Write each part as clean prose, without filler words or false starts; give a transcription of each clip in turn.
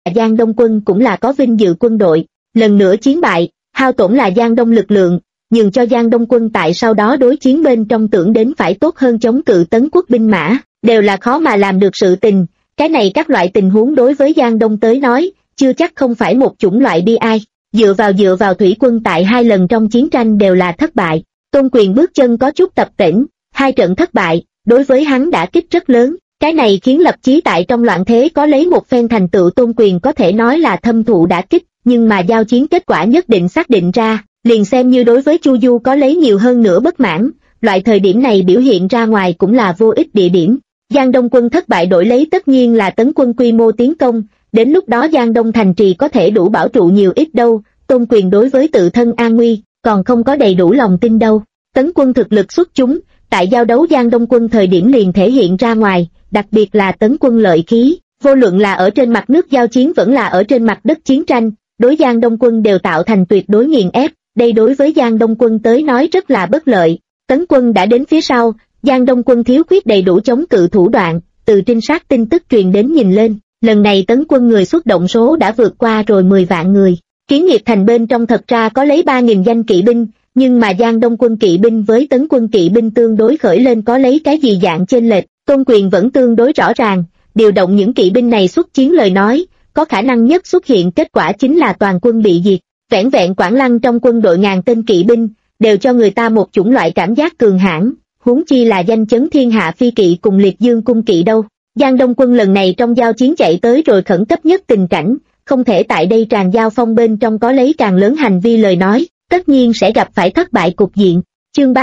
Giang Đông quân cũng là có vinh dự quân đội, lần nữa chiến bại, hao tổn là Giang Đông lực lượng, nhường cho Giang Đông quân tại sau đó đối chiến bên trong tưởng đến phải tốt hơn chống cự Tấn quốc binh mã, đều là khó mà làm được sự tình. Cái này các loại tình huống đối với Giang Đông tới nói, chưa chắc không phải một chủng loại bi ai. Dựa vào thủy quân tại 2 lần trong chiến tranh đều là thất bại. Tôn Quyền bước chân có chút tập tễnh, 2 trận thất bại, đối với hắn đã kích rất lớn. Cái này khiến Lập Chí tại trong loạn thế có lấy một phen thành tựu Tôn Quyền có thể nói là thâm thụ đả kích, nhưng mà giao chiến kết quả nhất định xác định ra, liền xem như đối với Chu Du có lấy nhiều hơn nữa bất mãn, loại thời điểm này biểu hiện ra ngoài cũng là vô ích địa điểm. Giang Đông quân thất bại đổi lấy tất nhiên là Tấn quân quy mô tiến công, đến lúc đó Giang Đông thành trì có thể đủ bảo trụ nhiều ít đâu, Tôn Quyền đối với tự thân an nguy, còn không có đầy đủ lòng tin đâu. Tấn quân thực lực xuất chúng, tại giao đấu Giang Đông quân thời điểm liền thể hiện ra ngoài, đặc biệt là Tấn quân lợi khí, vô luận là ở trên mặt nước giao chiến vẫn là ở trên mặt đất chiến tranh, đối Giang Đông quân đều tạo thành tuyệt đối nghiền ép, đây đối với Giang Đông quân tới nói rất là bất lợi. Tấn quân đã đến phía sau, Giang Đông quân thiếu khuyết đầy đủ chống cự thủ đoạn, từ trinh sát tin tức truyền đến nhìn lên, lần này Tấn quân người xuất động số đã vượt qua rồi 10 vạn người. Kiến nghiệp thành bên trong thật ra có lấy 3.000 danh kỵ binh, nhưng mà Giang Đông quân kỵ binh với Tấn quân kỵ binh tương đối khởi lên có lấy cái gì dạng chênh lệch, Tôn Quyền vẫn tương đối rõ ràng, điều động những kỵ binh này xuất chiến lời nói, có khả năng nhất xuất hiện kết quả chính là toàn quân bị diệt. Vẻn vẹn Quảng Lăng trong quân đội ngàn tên kỵ binh, đều cho người ta một chủng loại cảm giác cường hãn, huống chi là danh chấn thiên hạ phi kỵ cùng liệt dương cung kỵ đâu. Giang Đông quân lần này trong giao chiến chạy tới rồi khẩn cấp nhất tình cảnh, không thể tại đây tràn giao phong bên trong có lấy càng lớn hành vi lời nói, tất nhiên sẽ gặp phải thất bại cục diện. Chương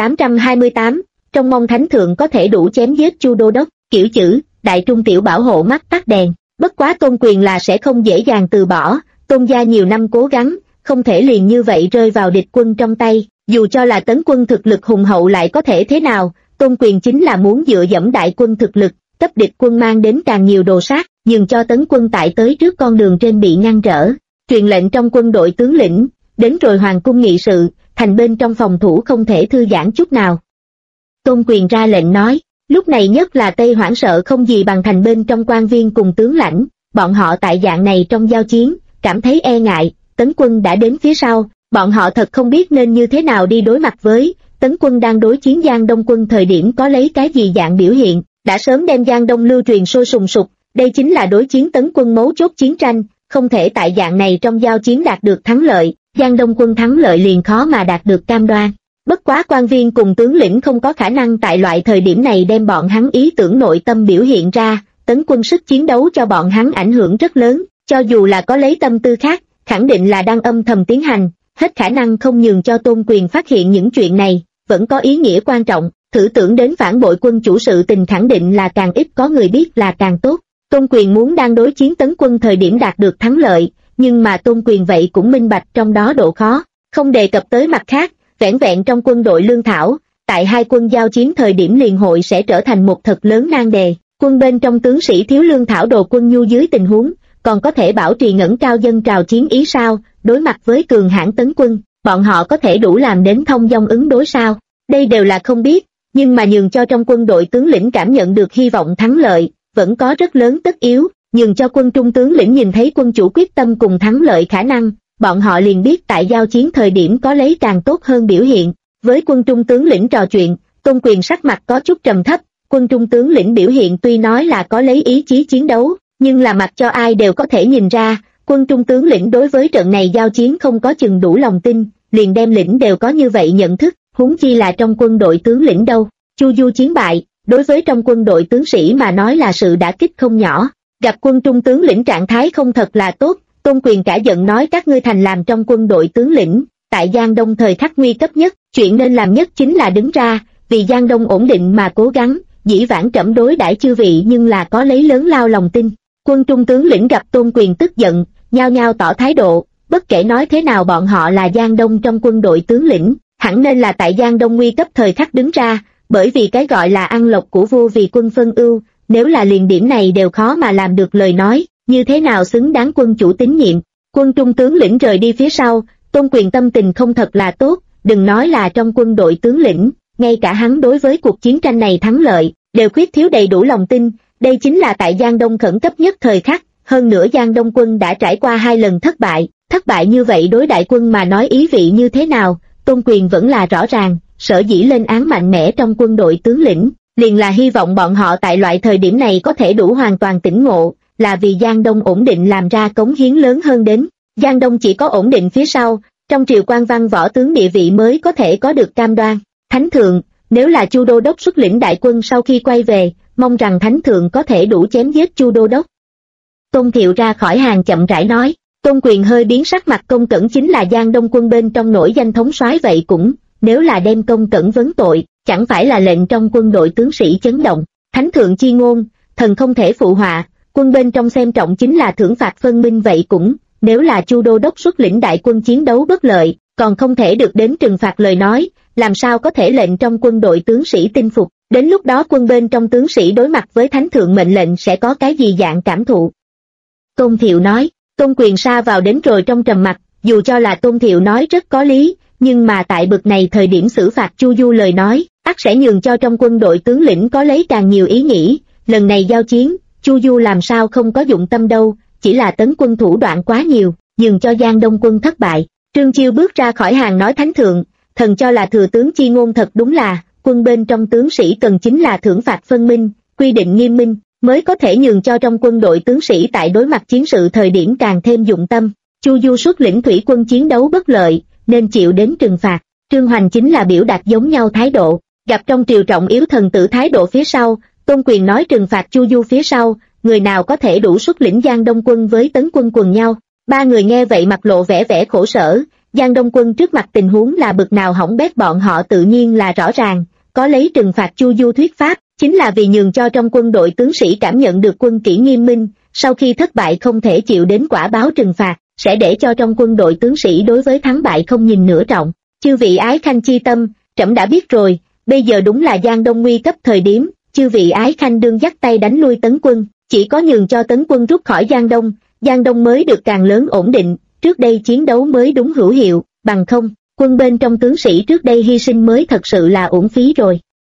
3828, trong mong thánh thượng có thể đủ chém giết Chu đô đốc, kiểu chữ, đại trung tiểu bảo hộ mắt tắt đèn. Bất quá Tôn Quyền là sẽ không dễ dàng từ bỏ, Tôn gia nhiều năm cố gắng, không thể liền như vậy rơi vào địch quân trong tay, dù cho là Tấn quân thực lực hùng hậu lại có thể thế nào, Tôn Quyền chính là muốn dựa dẫm đại quân thực lực, cấp địch quân mang đến càng nhiều đồ sát, nhường cho Tấn quân tại tới trước con đường trên bị ngăn trở. Truyền lệnh trong quân đội tướng lĩnh, đến rồi hoàng cung nghị sự, thành bên trong phòng thủ không thể thư giãn chút nào. Tôn Quyền ra lệnh nói, lúc này nhất là Tây hoảng sợ không gì bằng thành bên trong quan viên cùng tướng lãnh, bọn họ tại dạng này trong giao chiến, cảm thấy e ngại, Tấn quân đã đến phía sau, bọn họ thật không biết nên như thế nào đi đối mặt với, Tấn quân đang đối chiến Giang Đông quân thời điểm có lấy cái gì dạng biểu hiện, đã sớm đem Giang Đông lưu truyền sôi sùng sục, đây chính là đối chiến Tấn quân mấu chốt chiến tranh, không thể tại dạng này trong giao chiến đạt được thắng lợi, Giang Đông quân thắng lợi liền khó mà đạt được cam đoan. Bất quá quan viên cùng tướng lĩnh không có khả năng tại loại thời điểm này đem bọn hắn ý tưởng nội tâm biểu hiện ra, Tấn quân sức chiến đấu cho bọn hắn ảnh hưởng rất lớn, cho dù là có lấy tâm tư khác, khẳng định là đang âm thầm tiến hành, hết khả năng không nhường cho Tôn Quyền phát hiện những chuyện này, vẫn có ý nghĩa quan trọng, thử tưởng đến phản bội quân chủ sự tình khẳng định là càng ít có người biết là càng tốt. Tôn Quyền muốn đang đối chiến Tấn quân thời điểm đạt được thắng lợi, nhưng mà Tôn Quyền vậy cũng minh bạch trong đó độ khó, không đề cập tới mặt khác, vẻn vẹn trong quân đội lương thảo, tại hai quân giao chiến thời điểm liền hội sẽ trở thành một thật lớn nan đề, quân bên trong tướng sĩ thiếu lương thảo đồ quân nhu dưới tình huống, còn có thể bảo trì ngẩng cao dân trào chiến ý sao, đối mặt với cường hãn Tấn quân, bọn họ có thể đủ làm đến thông dong ứng đối sao, đây đều là không biết, nhưng mà nhường cho trong quân đội tướng lĩnh cảm nhận được hy vọng thắng lợi, vẫn có rất lớn tất yếu, nhường cho quân trung tướng lĩnh nhìn thấy quân chủ quyết tâm cùng thắng lợi khả năng, bọn họ liền biết tại giao chiến thời điểm có lấy càng tốt hơn biểu hiện. Với quân trung tướng lĩnh trò chuyện, Tôn Quyền sắc mặt có chút trầm thấp, quân trung tướng lĩnh biểu hiện tuy nói là có lấy ý chí chiến đấu, nhưng là mặc cho ai đều có thể nhìn ra, quân trung tướng lĩnh đối với trận này giao chiến không có chừng đủ lòng tin, liền đem lĩnh đều có như vậy nhận thức, huống chi là trong quân đội tướng lĩnh đâu. Chu Du chiến bại, đối với trong quân đội tướng sĩ mà nói là sự đả kích không nhỏ, gặp quân trung tướng lĩnh trạng thái không thật là tốt, Tôn Quyền cả giận nói các ngươi thành làm trong quân đội tướng lĩnh, tại Giang Đông thời khắc nguy cấp nhất, chuyện nên làm nhất chính là đứng ra, vì Giang Đông ổn định mà cố gắng, dĩ vãng trẫm đối đãi chư vị nhưng là có lấy lớn lao lòng tin. Quân trung tướng lĩnh gặp Tôn Quyền tức giận, nhao nhao tỏ thái độ, bất kể nói thế nào bọn họ là Giang Đông trong quân đội tướng lĩnh, hẳn nên là tại Giang Đông nguy cấp thời khắc đứng ra, bởi vì cái gọi là ăn lộc của vua vì quân phân ưu, nếu là liền điểm này đều khó mà làm được lời nói, như thế nào xứng đáng quân chủ tín nhiệm. Quân trung tướng lĩnh rời đi phía sau, Tôn Quyền tâm tình không thật là tốt, đừng nói là trong quân đội tướng lĩnh, ngay cả hắn đối với cuộc chiến tranh này thắng lợi, đều khuyết thiếu đầy đủ lòng tin, đây chính là tại Giang Đông khẩn cấp nhất thời khắc, hơn nữa Giang Đông quân đã trải qua 2 lần thất bại như vậy đối đại quân mà nói ý vị như thế nào, Tôn Quyền vẫn là rõ ràng, sở dĩ lên án mạnh mẽ trong quân đội tướng lĩnh, liền là hy vọng bọn họ tại loại thời điểm này có thể đủ hoàn toàn tỉnh ngộ, là vì Giang Đông ổn định làm ra cống hiến lớn hơn đến. Giang Đông chỉ có ổn định phía sau, trong triều quan văn võ tướng địa vị mới có thể có được cam đoan. Thánh thượng, nếu là Chu đô đốc xuất lĩnh đại quân sau khi quay về, mong rằng thánh thượng có thể đủ chém giết Chu đô đốc. Tôn Thiệu ra khỏi hàng chậm rãi nói. Tôn Quyền hơi biến sắc mặt. Công Cẩn chính là Giang Đông quân bên trong nổi danh thống soái, vậy cũng, nếu là đem Công Cẩn vấn tội, chẳng phải là lệnh trong quân đội tướng sĩ chấn động. Thánh thượng chi ngôn, thần không thể phụ họa, quân bên trong xem trọng chính là thưởng phạt phân minh, vậy cũng, nếu là Chu đô đốc xuất lĩnh đại quân chiến đấu bất lợi, còn không thể được đến trừng phạt lời nói, làm sao có thể lệnh trong quân đội tướng sĩ tin phục, đến lúc đó quân bên trong tướng sĩ đối mặt với thánh thượng mệnh lệnh sẽ có cái gì dạng cảm thụ. Tôn Thiệu nói. Tôn Quyền sa vào đến rồi trong trầm mặc, dù cho là Tôn Thiệu nói rất có lý, nhưng mà tại bực này thời điểm xử phạt Chu Du lời nói, ắt sẽ nhường cho trong quân đội tướng lĩnh có lấy càng nhiều ý nghĩ, lần này giao chiến, Chu Du làm sao không có dụng tâm đâu, chỉ là tấn quân thủ đoạn quá nhiều, nhường cho Giang Đông quân thất bại. Trương Chiêu bước ra khỏi hàng nói thánh thượng, thần cho là thừa tướng chi ngôn thật đúng là, quân bên trong tướng sĩ cần chính là thưởng phạt phân minh, quy định nghiêm minh, mới có thể nhường cho trong quân đội tướng sĩ tại đối mặt chiến sự thời điểm càng thêm dụng tâm. Chu Du xuất lĩnh thủy quân chiến đấu bất lợi, nên chịu đến trừng phạt. Trương Hoành chính là biểu đạt giống nhau thái độ, gặp trong triều trọng yếu thần tử thái độ phía sau, Tôn Quyền nói trừng phạt Chu Du phía sau, người nào có thể đủ xuất lĩnh Giang Đông quân với tấn quân quần nhau. Ba người nghe vậy mặt lộ vẻ khổ sở, Giang Đông quân trước mặt tình huống là bực nào hỏng bét bọn họ tự nhiên là rõ ràng, có lấy trừng phạt Chu Du thuyết pháp, chính là vì nhường cho trong quân đội tướng sĩ cảm nhận được quân kỷ nghiêm minh, sau khi thất bại không thể chịu đến quả báo trừng phạt, sẽ để cho trong quân đội tướng sĩ đối với thắng bại không nhìn nửa trọng. Chư vị ái khanh chi tâm, trẫm đã biết rồi, bây giờ đúng là Giang Đông nguy cấp thời điểm, chư vị ái khanh đương dắt tay đánh lui tấn quân, chỉ có nhường cho tấn quân rút khỏi Giang Đông mới được càng lớn ổn định, trước đây chiến đấu mới đúng hữu hiệu, bằng không, quân bên trong tướng sĩ trước đây hy sinh mới thật sự là uổng phí rồi.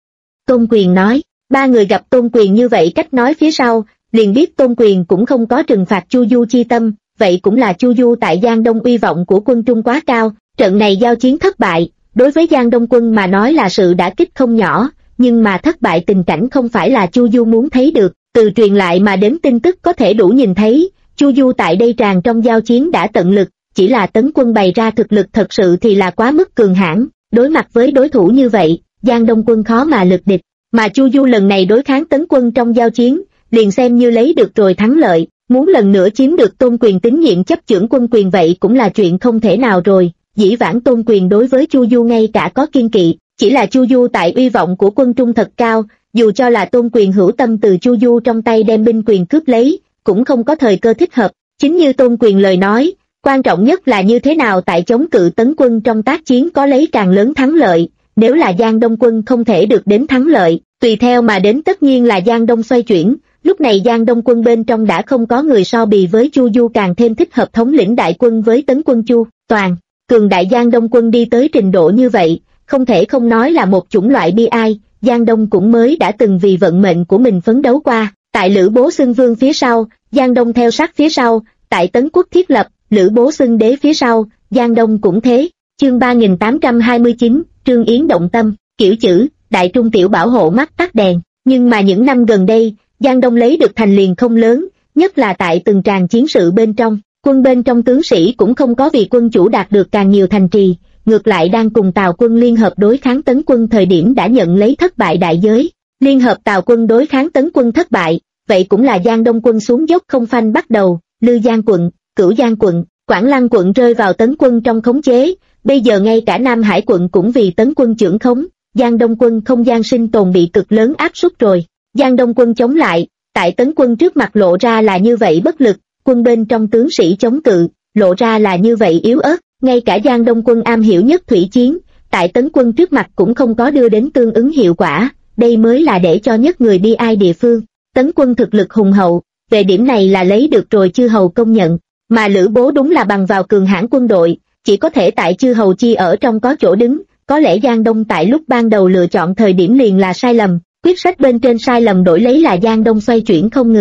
Tôn Quyền nói. Ba người gặp Tôn Quyền như vậy cách nói phía sau, liền biết Tôn Quyền cũng không có trừng phạt Chu Du chi tâm, vậy cũng là Chu Du tại Giang Đông uy vọng của quân Trung quá cao, trận này giao chiến thất bại, đối với Giang Đông quân mà nói là sự đả kích không nhỏ, nhưng mà thất bại tình cảnh không phải là Chu Du muốn thấy được, từ truyền lại mà đến tin tức có thể đủ nhìn thấy, Chu Du tại đây tràn trong giao chiến đã tận lực, chỉ là tấn quân bày ra thực lực thật sự thì là quá mức cường hãn, đối mặt với đối thủ như vậy, Giang Đông quân khó mà lực địch. Mà Chu Du lần này đối kháng tấn quân trong giao chiến, liền xem như lấy được rồi thắng lợi, muốn lần nữa chiếm được Tôn Quyền tín nhiệm chấp chưởng quân quyền vậy cũng là chuyện không thể nào rồi. Dĩ vãng Tôn Quyền đối với Chu Du ngay cả có kiên kỵ, chỉ là Chu Du tại uy vọng của quân Trung thật cao, dù cho là Tôn Quyền hữu tâm từ Chu Du trong tay đem binh quyền cướp lấy, cũng không có thời cơ thích hợp. Chính như Tôn Quyền lời nói, quan trọng nhất là như thế nào tại chống cự tấn quân trong tác chiến có lấy càng lớn thắng lợi. Nếu là Giang Đông quân không thể được đến thắng lợi, tùy theo mà đến tất nhiên là Giang Đông xoay chuyển, lúc này Giang Đông quân bên trong đã không có người so bì với Chu Du càng thêm thích hợp thống lĩnh đại quân với tấn quân Chu Toàn. Cường đại Giang Đông quân đi tới trình độ như vậy, không thể không nói là một chủng loại bi ai, Giang Đông cũng mới đã từng vì vận mệnh của mình phấn đấu qua, tại Lữ Bố xưng vương phía sau, Giang Đông theo sát phía sau, tại Tấn Quốc thiết lập, Lữ Bố xưng đế phía sau, Giang Đông cũng thế. Chương 3829, Trương Yến động tâm, kiểu chữ, đại trung tiểu bảo hộ mắt tắt đèn, nhưng mà những năm gần đây, Giang Đông lấy được thành liền không lớn, nhất là tại từng tràng chiến sự bên trong, quân bên trong tướng sĩ cũng không có vì quân chủ đạt được càng nhiều thành trì, ngược lại đang cùng Tào quân liên hợp đối kháng Tấn quân thời điểm đã nhận lấy thất bại đại giới. Liên hợp Tào quân đối kháng Tấn quân thất bại, vậy cũng là Giang Đông quân xuống dốc không phanh bắt đầu, Lư Giang quận, Cửu Giang quận, Quảng Lăng quận rơi vào Tấn quân trong khống chế, bây giờ ngay cả Nam Hải quận cũng vì Tấn quân chưởng khống, Giang Đông quân không gian sinh tồn bị cực lớn áp suất rồi. Giang Đông quân chống lại, tại Tấn quân trước mặt lộ ra là như vậy bất lực, quân bên trong tướng sĩ chống cự, lộ ra là như vậy yếu ớt, ngay cả Giang Đông quân am hiểu nhất thủy chiến, tại Tấn quân trước mặt cũng không có đưa đến tương ứng hiệu quả, đây mới là để cho nhất người bi ai địa phương. Tấn quân thực lực hùng hậu, về điểm này là lấy được rồi chư hầu công nhận, mà Lữ Bố đúng là bằng vào cường hãn quân đội, chỉ có thể tại chư hầu chi ở trong có chỗ đứng, có lẽ Giang Đông tại lúc ban đầu lựa chọn thời điểm liền là sai lầm, quyết sách bên trên sai lầm đổi lấy là Giang Đông xoay chuyển không ngừng.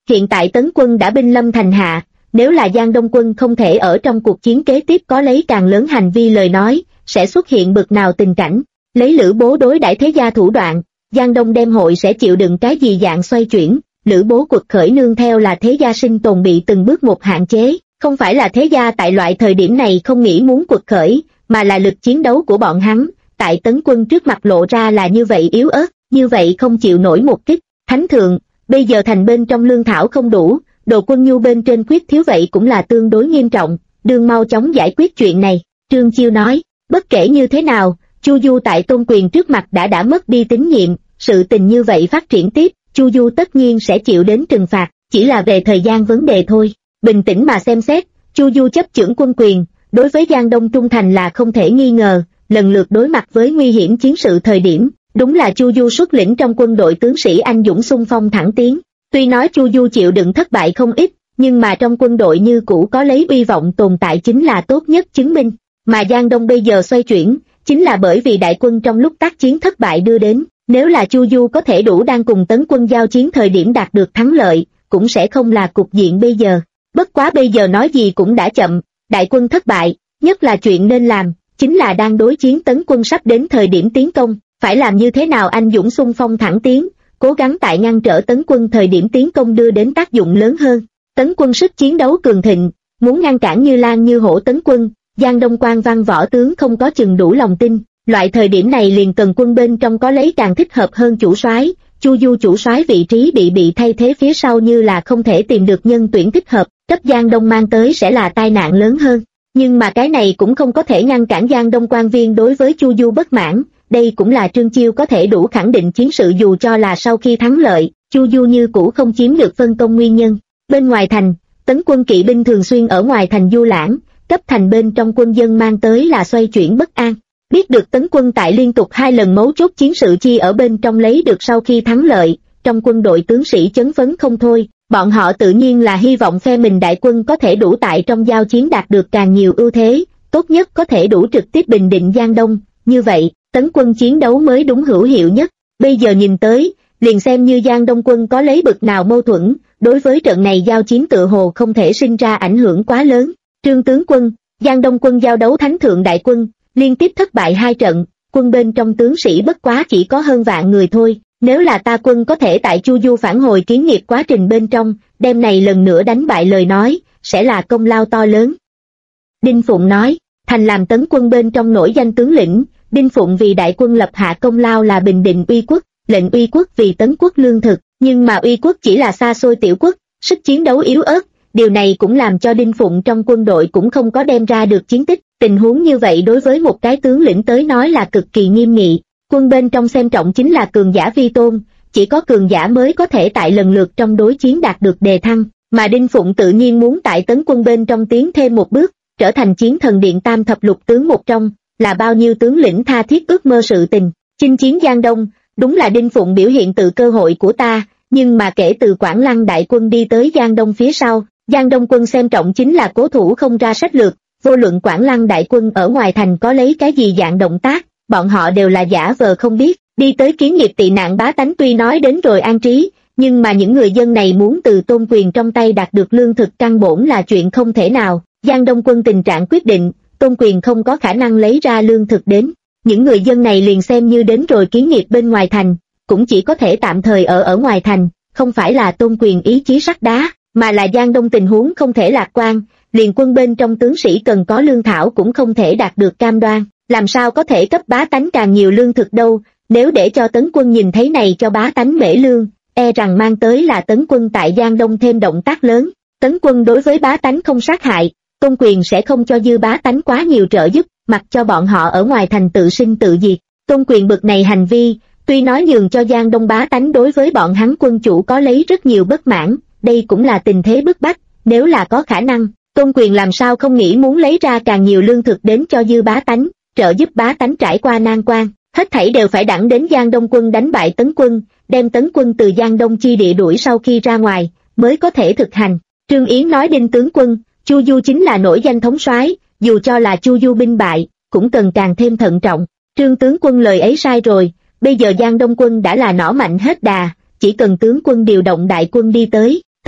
Hiện tại Tấn quân đã binh lâm thành hạ, nếu là Giang Đông quân không thể ở trong cuộc chiến kế tiếp có lấy càng lớn hành vi lời nói, sẽ xuất hiện bực nào tình cảnh. Lấy Lữ Bố đối đãi thế gia thủ đoạn, Giang Đông đem hội sẽ chịu đựng cái gì dạng xoay chuyển. Lữ Bố quật khởi nương theo là thế gia sinh tồn bị từng bước một hạn chế, không phải là thế gia tại loại thời điểm này không nghĩ muốn quật khởi, mà là lực chiến đấu của bọn hắn, tại Tấn quân trước mặt lộ ra là như vậy yếu ớt, như vậy không chịu nổi một kích. Thánh thượng, bây giờ thành bên trong lương thảo không đủ, đồ quân nhu bên trên quyết thiếu, vậy cũng là tương đối nghiêm trọng, đương mau chóng giải quyết chuyện này. Trương Chiêu nói, bất kể như thế nào, Chu Du tại Tôn Quyền trước mặt đã mất đi tín nhiệm, sự tình như vậy phát triển tiếp, Chu Du tất nhiên sẽ chịu đến trừng phạt, chỉ là về thời gian vấn đề thôi. Bình tĩnh mà xem xét, Chu Du chấp chưởng quân quyền, đối với Giang Đông trung thành là không thể nghi ngờ, lần lượt đối mặt với nguy hiểm chiến sự thời điểm, đúng là Chu Du xuất lĩnh trong quân đội tướng sĩ anh dũng xung phong thẳng tiến. Tuy nói Chu Du chịu đựng thất bại không ít, nhưng mà trong quân đội như cũ có lấy uy vọng tồn tại chính là tốt nhất chứng minh. Mà Giang Đông bây giờ xoay chuyển, chính là bởi vì đại quân trong lúc tác chiến thất bại đưa đến. Nếu là Chu Du có thể đủ đang cùng Tấn quân giao chiến thời điểm đạt được thắng lợi, cũng sẽ không là cục diện bây giờ. Bất quá bây giờ nói gì cũng đã chậm, đại quân thất bại, nhất là chuyện nên làm, chính là đang đối chiến Tấn quân sắp đến thời điểm tiến công, phải làm như thế nào anh dũng xung phong thẳng tiến, cố gắng tại ngăn trở Tấn quân thời điểm tiến công đưa đến tác dụng lớn hơn. Tấn quân sức chiến đấu cường thịnh, muốn ngăn cản như lan như hổ Tấn quân, Giang Đông quan văn võ tướng không có chừng đủ lòng tin. Loại thời điểm này liền cần quân bên trong có lấy càng thích hợp hơn chủ soái. Chu Du chủ soái vị trí bị thay thế phía sau như là không thể tìm được nhân tuyển thích hợp, cấp Giang Đông mang tới sẽ là tai nạn lớn hơn. Nhưng mà cái này cũng không có thể ngăn cản Giang Đông quan viên đối với Chu Du bất mãn, đây cũng là Trương Chiêu có thể đủ khẳng định chiến sự dù cho là sau khi thắng lợi, Chu Du như cũ không chiếm được phân công nguyên nhân. Bên ngoài thành, Tấn quân kỵ binh thường xuyên ở ngoài thành du lãng, cấp thành bên trong quân dân mang tới là xoay chuyển bất an. Biết được Tấn quân tại liên tục 2 lần mấu chốt chiến sự chi ở bên trong lấy được sau khi thắng lợi, trong quân đội tướng sĩ chấn phấn không thôi, bọn họ tự nhiên là hy vọng phe mình đại quân có thể đủ tại trong giao chiến đạt được càng nhiều ưu thế, tốt nhất có thể đủ trực tiếp bình định Giang Đông, như vậy, Tấn quân chiến đấu mới đúng hữu hiệu nhất. Bây giờ nhìn tới, liền xem như Giang Đông quân có lấy bực nào mâu thuẫn, đối với trận này giao chiến tự hồ không thể sinh ra ảnh hưởng quá lớn. Trương tướng quân, Giang Đông quân giao đấu thánh thượng đại quân, liên tiếp thất bại 2 trận, quân bên trong tướng sĩ bất quá chỉ có hơn vạn người thôi, nếu là ta quân có thể tại Chu Du phản hồi kiến nghiệp quá trình bên trong, đêm này lần nữa đánh bại lời nói, sẽ là công lao to lớn. Đinh Phụng nói, thành làm Tấn quân bên trong nổi danh tướng lĩnh, Đinh Phụng vì đại quân lập hạ công lao là bình định uy quốc, lệnh uy quốc vì Tấn quốc lương thực, nhưng mà uy quốc chỉ là xa xôi tiểu quốc, sức chiến đấu yếu ớt, điều này cũng làm cho Đinh Phụng trong quân đội cũng không có đem ra được chiến tích. Tình huống như vậy đối với một cái tướng lĩnh tới nói là cực kỳ nghiêm nghị, quân bên trong xem trọng chính là cường giả vi tôn, chỉ có cường giả mới có thể tại lần lượt trong đối chiến đạt được đề thăng, mà Đinh Phụng tự nhiên muốn tại Tấn quân bên trong tiến thêm một bước, trở thành chiến thần điện tam thập lục tướng một trong, là bao nhiêu tướng lĩnh tha thiết ước mơ sự tình. Chinh chiến Giang Đông, đúng là Đinh Phụng biểu hiện từ cơ hội của ta, nhưng mà kể từ Quảng Lăng đại quân đi tới Giang Đông phía sau, Giang Đông quân xem trọng chính là cố thủ không ra sách lược. Vô luận Quảng Lăng đại quân ở ngoài thành có lấy cái gì dạng động tác, bọn họ đều là giả vờ không biết, đi tới kiến nghiệp tị nạn bá tánh tuy nói đến rồi an trí, nhưng mà những người dân này muốn từ Tôn Quyền trong tay đạt được lương thực căn bổn là chuyện không thể nào. Giang Đông quân tình trạng quyết định, Tôn Quyền không có khả năng lấy ra lương thực đến, những người dân này liền xem như đến rồi kiến nghiệp bên ngoài thành, cũng chỉ có thể tạm thời ở ngoài thành, không phải là Tôn Quyền ý chí sắt đá, mà là Giang Đông tình huống không thể lạc quan. Liền quân bên trong tướng sĩ cần có lương thảo cũng không thể đạt được cam đoan, làm sao có thể cấp bá tánh càng nhiều lương thực đâu, nếu để cho Tấn quân nhìn thấy này cho bá tánh mễ lương, e rằng mang tới là Tấn quân tại Giang Đông thêm động tác lớn. Tấn quân đối với bá tánh không sát hại, Tôn Quyền sẽ không cho dư bá tánh quá nhiều trợ giúp, mặc cho bọn họ ở ngoài thành tự sinh tự diệt. Tôn Quyền bực này hành vi, tuy nói nhường cho Giang Đông bá tánh đối với bọn hắn quân chủ có lấy rất nhiều bất mãn, đây cũng là tình thế bức bách, nếu là có khả năng, Tôn Quyền làm sao không nghĩ muốn lấy ra càng nhiều lương thực đến cho dư bá tánh, trợ giúp bá tánh trải qua nan quan, hết thảy đều phải đẳng đến Giang Đông quân đánh bại Tấn quân, đem Tấn quân từ Giang Đông chi địa đuổi sau khi ra ngoài, mới có thể thực hành. Trương Yến nói Đinh tướng quân, Chu Du chính là nổi danh thống soái, dù cho là Chu Du binh bại, cũng cần càng thêm thận trọng. Trương tướng quân lời ấy sai rồi, bây giờ Giang Đông quân đã là nỏ mạnh hết đà, chỉ cần tướng quân điều động đại quân đi tới,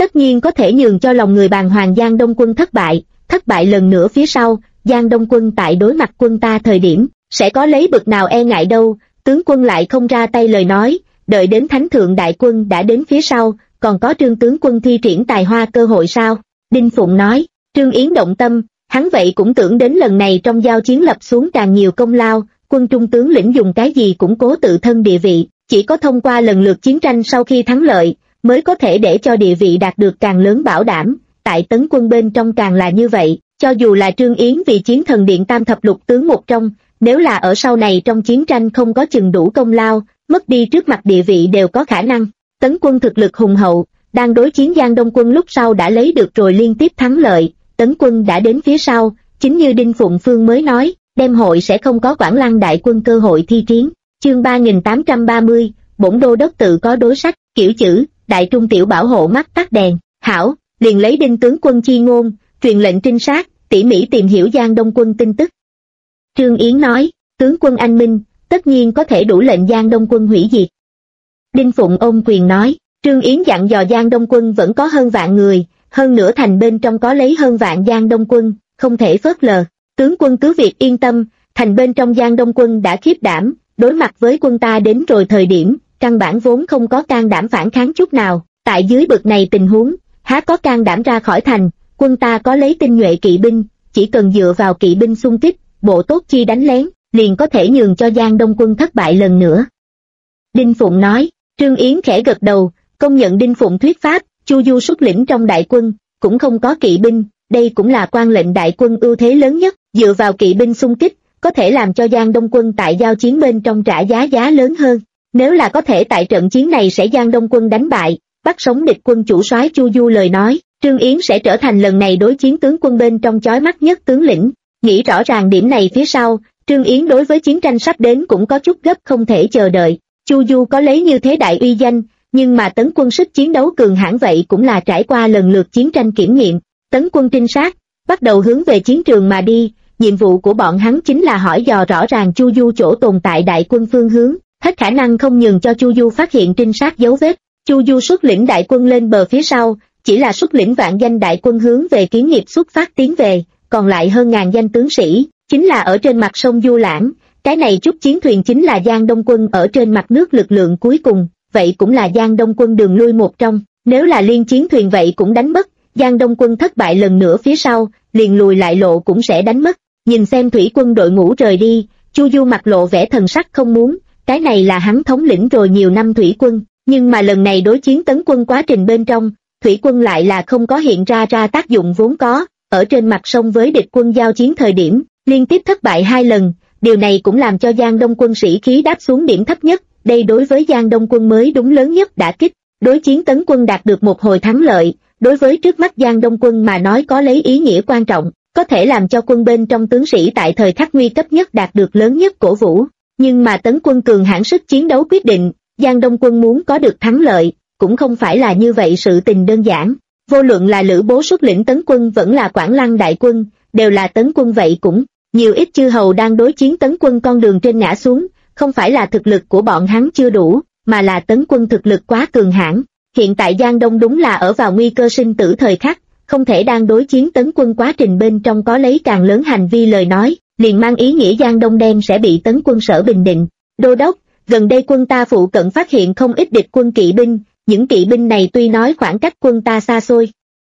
tất nhiên có thể nhường cho lòng người bàng hoàng Giang Đông quân thất bại lần nữa phía sau, Giang Đông quân tại đối mặt quân ta thời điểm, sẽ có lấy bực nào e ngại đâu, tướng quân lại không ra tay lời nói, đợi đến thánh thượng đại quân đã đến phía sau, còn có Trương tướng quân thi triển tài hoa cơ hội sao? Đinh Phụng nói, Trương Yến động tâm, hắn vậy cũng tưởng đến lần này trong giao chiến lập xuống càng nhiều công lao, quân trung tướng lĩnh dùng cái gì củng cố tự thân địa vị, chỉ có thông qua lần lượt chiến tranh sau khi thắng lợi, mới có thể để cho địa vị đạt được càng lớn bảo đảm, tại tấn quân bên trong càng là như vậy, cho dù là Trương Yến vì chiến thần điện tam thập lục tướng một trong, nếu là ở sau này trong chiến tranh không có chừng đủ công lao, mất đi trước mặt địa vị đều có khả năng. Tấn quân thực lực hùng hậu, đang đối chiến Giang Đông quân lúc sau đã lấy được rồi liên tiếp thắng lợi, tấn quân đã đến phía sau, chính như Đinh Phụng Phương mới nói, đêm hội sẽ không có Quảng Lăng đại quân cơ hội thi chiến. Chương 3830, bổn đô đốc tự có đối sách, kiểu chữ, đại trung tiểu bảo hộ mắt tắt đèn, hảo, liền lấy Đinh tướng quân chi ngôn, truyền lệnh trinh sát, tỉ mỉ tìm hiểu Giang Đông quân tin tức. Trương Yến nói, tướng quân anh minh, tất nhiên có thể đủ lệnh Giang Đông quân hủy diệt. Đinh Phụng ôm quyền nói, Trương Yến dặn dò Giang Đông quân vẫn có hơn vạn người, hơn nữa thành bên trong có lấy hơn vạn Giang Đông quân, không thể phớt lờ. Tướng quân cứ việc yên tâm, thành bên trong Giang Đông quân đã khiếp đảm, đối mặt với quân ta đến rồi thời điểm, căn bản vốn không có can đảm phản kháng chút nào, tại dưới bực này tình huống, há có can đảm ra khỏi thành, quân ta có lấy tinh nhuệ kỵ binh, chỉ cần dựa vào kỵ binh xung kích, bộ tốt chi đánh lén, liền có thể nhường cho Giang Đông quân thất bại lần nữa. Đinh Phụng nói, Trương Yến khẽ gật đầu, công nhận Đinh Phụng thuyết pháp, Chu Du xuất lĩnh trong đại quân, cũng không có kỵ binh, đây cũng là quan lệnh đại quân ưu thế lớn nhất, dựa vào kỵ binh xung kích, có thể làm cho Giang Đông quân tại giao chiến bên trong trả giá lớn hơn. Nếu là có thể tại trận chiến này sẽ Giang Đông quân đánh bại, bắt sống địch quân chủ soái Chu Du lời nói, Trương Yến sẽ trở thành lần này đối chiến tướng quân bên trong chói mắt nhất tướng lĩnh. Nghĩ rõ ràng điểm này phía sau, Trương Yến đối với chiến tranh sắp đến cũng có chút gấp không thể chờ đợi. Chu Du có lấy như thế đại uy danh, nhưng mà tấn quân sức chiến đấu cường hãn vậy cũng là trải qua lần lượt chiến tranh kiểm nghiệm. Tấn quân trinh sát, bắt đầu hướng về chiến trường mà đi, nhiệm vụ của bọn hắn chính là hỏi dò rõ ràng Chu Du chỗ tồn tại đại quân phương hướng, hết khả năng không nhường cho Chu Du phát hiện trinh sát dấu vết. Chu Du xuất lĩnh đại quân lên bờ phía sau, chỉ là xuất lĩnh vạn danh đại quân hướng về Kiến Nghiệp xuất phát tiến về, còn lại hơn ngàn danh tướng sĩ, chính là ở trên mặt sông Du Lãng, cái này chút chiến thuyền chính là Giang Đông quân ở trên mặt nước lực lượng cuối cùng, vậy cũng là Giang Đông quân đường lui một trong, nếu là liên chiến thuyền vậy cũng đánh mất, Giang Đông quân thất bại lần nữa phía sau, liền lùi lại lộ cũng sẽ đánh mất. Nhìn xem thủy quân đội ngũ rời đi, Chu Du mặt lộ vẻ thần sắc không muốn, cái này là hắn thống lĩnh rồi nhiều năm thủy quân, nhưng mà lần này đối chiến tấn quân quá trình bên trong, thủy quân lại là không có hiện ra tác dụng vốn có, ở trên mặt sông với địch quân giao chiến thời điểm, liên tiếp thất bại 2 lần, điều này cũng làm cho Giang Đông quân sĩ khí đáp xuống điểm thấp nhất, đây đối với Giang Đông quân mới đúng lớn nhất đả kích. Đối chiến tấn quân đạt được một hồi thắng lợi, đối với trước mắt Giang Đông quân mà nói có lấy ý nghĩa quan trọng, có thể làm cho quân bên trong tướng sĩ tại thời khắc nguy cấp nhất đạt được lớn nhất cổ vũ, nhưng mà tấn quân cường hãn sức chiến đấu quyết định, Giang Đông quân muốn có được thắng lợi, cũng không phải là như vậy sự tình đơn giản. Vô luận là Lữ Bố xuất lĩnh tấn quân vẫn là Quảng Lăng đại quân, đều là tấn quân vậy cũng, nhiều ít chư hầu đang đối chiến tấn quân con đường trên ngã xuống, không phải là thực lực của bọn hắn chưa đủ, mà là tấn quân thực lực quá cường hãn. Hiện tại Giang Đông đúng là ở vào nguy cơ sinh tử thời khắc, không thể đang đối chiến tấn quân quá trình bên trong có lấy càng lớn hành vi lời nói, liền mang ý nghĩa Giang Đông đêm sẽ bị tấn quân Sở Bình Định. Đô đốc, gần đây quân ta phụ cận phát hiện không ít địch quân kỵ binh, những kỵ binh này tuy nói khoảng cách quân ta xa xôi.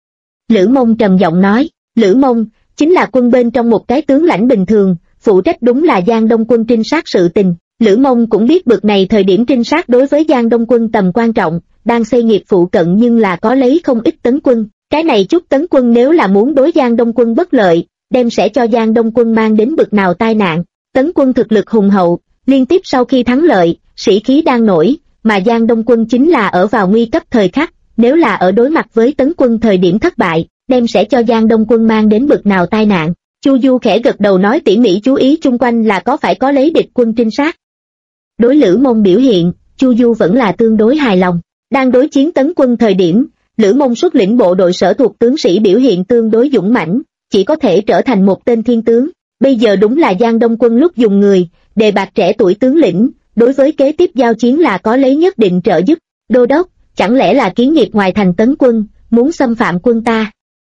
Lữ Mông trầm giọng nói, Lữ Mông, chính là quân bên trong một cái tướng lãnh bình thường, phụ trách đúng là Giang Đông quân trinh sát sự tình. Lữ Mông cũng biết bực này thời điểm trinh sát đối với Giang Đông quân tầm quan trọng, đang xây nghiệp phụ cận nhưng là có lấy không ít tấn quân. Cái này chút tấn quân nếu là muốn đối Giang Đông quân bất lợi, đem sẽ cho Giang Đông quân mang đến bực nào tai nạn. Tấn quân thực lực hùng hậu, liên tiếp sau khi thắng lợi, sĩ khí đang nổi, mà Giang Đông quân chính là ở vào nguy cấp thời khắc, nếu là ở đối mặt với tấn quân thời điểm thất bại, đem sẽ cho Giang Đông quân mang đến bực nào tai nạn. Chu Du khẽ gật đầu nói tỉ mỉ chú ý chung quanh là có phải có lấy địch quân trinh sát. Đối Lữ Mông biểu hiện, Chu Du vẫn là tương đối hài lòng. Đang đối chiến tấn quân thời điểm, Lữ Mông xuất lĩnh bộ đội sở thuộc tướng sĩ biểu hiện tương đối dũng mãnh, chỉ có thể trở thành một tên thiên tướng. Bây giờ đúng là Giang Đông quân lúc dùng người, đề bạt trẻ tuổi tướng lĩnh, đối với kế tiếp giao chiến là có lấy nhất định trợ giúp. Đô đốc, chẳng lẽ là Kiến Nghiệp ngoài thành tấn quân, muốn xâm phạm quân ta?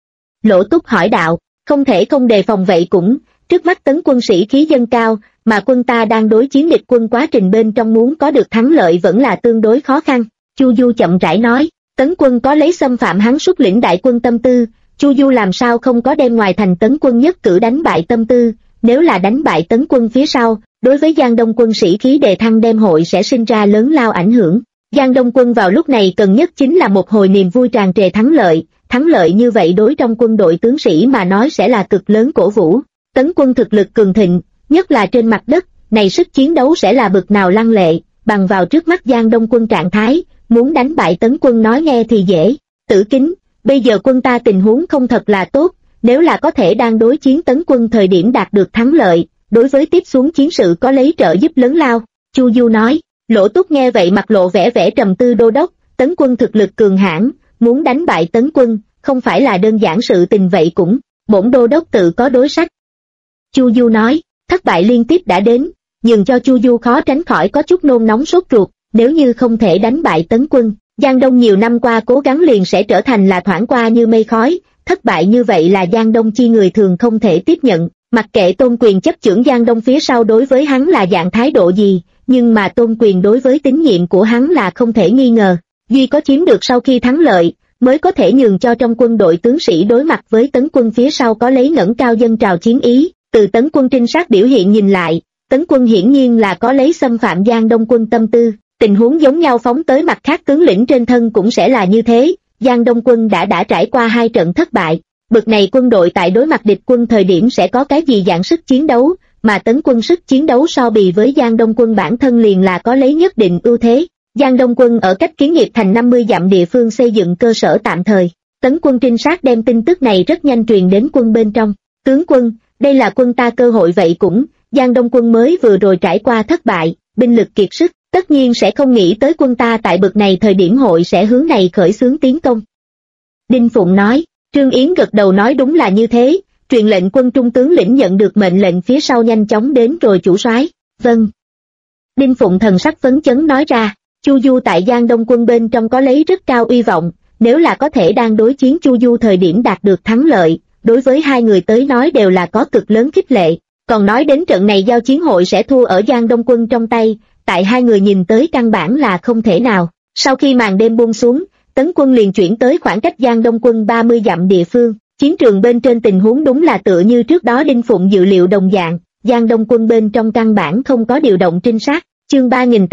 Lỗ Túc hỏi đạo, không thể không đề phòng vậy cũng, trước mắt tấn quân sĩ khí dâng cao, mà quân ta đang đối chiến địch quân quá trình bên trong muốn có được thắng lợi vẫn là tương đối khó khăn. Chu Du chậm rãi nói, tấn quân có lấy xâm phạm hắn xuất lĩnh đại quân tâm tư, Chu Du làm sao không có đem ngoài thành tấn quân nhất cử đánh bại tâm tư, nếu là đánh bại tấn quân phía sau, đối với Giang Đông quân sĩ khí đề thăng đêm hội sẽ sinh ra lớn lao ảnh hưởng. Giang Đông quân vào lúc này cần nhất chính là một hồi niềm vui tràn trề thắng lợi như vậy đối trong quân đội tướng sĩ mà nói sẽ là cực lớn cổ vũ. Tấn quân thực lực cường thịnh, nhất là trên mặt đất, này sức chiến đấu sẽ là bực nào lăng lệ, bằng vào trước mắt Giang Đông quân trạng thái, muốn đánh bại tấn quân nói nghe thì dễ. Tử Kính, bây giờ quân ta tình huống không thật là tốt, nếu là có thể đang đối chiến tấn quân thời điểm đạt được thắng lợi, đối với tiếp xuống chiến sự có lấy trợ giúp lớn lao. Chu Du nói. Lỗ Túc nghe vậy mặt lộ vẻ trầm tư. Đô đốc, tấn quân thực lực cường hãn, muốn đánh bại tấn quân, không phải là đơn giản sự tình vậy cũng, bổn đô đốc tự có đối sách. Chu Du nói, thất bại liên tiếp đã đến, nhưng cho Chu Du khó tránh khỏi có chút nôn nóng sốt ruột, nếu như không thể đánh bại tấn quân, Giang Đông nhiều năm qua cố gắng liền sẽ trở thành là thoảng qua như mây khói, thất bại như vậy là Giang Đông chi người thường không thể tiếp nhận, mặc kệ Tôn Quyền chấp chưởng Giang Đông phía sau đối với hắn là dạng thái độ gì, nhưng mà Tôn Quyền đối với tín nhiệm của hắn là không thể nghi ngờ, duy có chiếm được sau khi thắng lợi, mới có thể nhường cho trong quân đội tướng sĩ đối mặt với tấn quân phía sau có lấy ngẩng cao dân trào chiến ý. Từ tấn quân trinh sát biểu hiện nhìn lại, tấn quân hiển nhiên là có lấy xâm phạm Giang Đông quân tâm tư, tình huống giống nhau phóng tới mặt khác tướng lĩnh trên thân cũng sẽ là như thế. Giang Đông quân đã trải qua 2 trận thất bại, bực này quân đội tại đối mặt địch quân thời điểm sẽ có cái gì dạng sức chiến đấu, mà tấn quân sức chiến đấu so bì với Giang Đông quân bản thân liền là có lấy nhất định ưu thế. Giang Đông quân ở cách Kiến Nghiệp thành 50 dặm địa phương xây dựng cơ sở tạm thời, tấn quân trinh sát đem tin tức này rất nhanh truyền đến quân bên trong. Tướng quân, đây là quân ta cơ hội vậy cũng, Giang Đông quân mới vừa rồi trải qua thất bại, binh lực kiệt sức, tất nhiên sẽ không nghĩ tới quân ta tại bực này thời điểm hội sẽ hướng này khởi xướng tiến công. Đinh Phụng nói, Trương Yến gật đầu nói đúng là như thế, truyền lệnh quân trung tướng lĩnh nhận được mệnh lệnh phía sau nhanh chóng đến rồi chủ soái. Vâng. Đinh Phụng thần sắc phấn chấn nói ra, Chu Du tại Giang Đông quân bên trong có lấy rất cao uy vọng, nếu là có thể đang đối chiến Chu Du thời điểm đạt được thắng lợi, đối với hai người tới nói đều là có cực lớn khích lệ, còn nói đến trận này giao chiến hội sẽ thua ở Giang Đông quân trong tay, tại hai người nhìn tới căn bản là không thể nào. Sau khi màn đêm buông xuống, tấn quân liền chuyển tới khoảng cách Giang Đông quân 30 dặm địa phương, chiến trường bên trên tình huống đúng là tựa như trước đó Đinh Phụng dự liệu đồng dạng, Giang Đông quân bên trong căn bản không có điều động trinh sát. Chương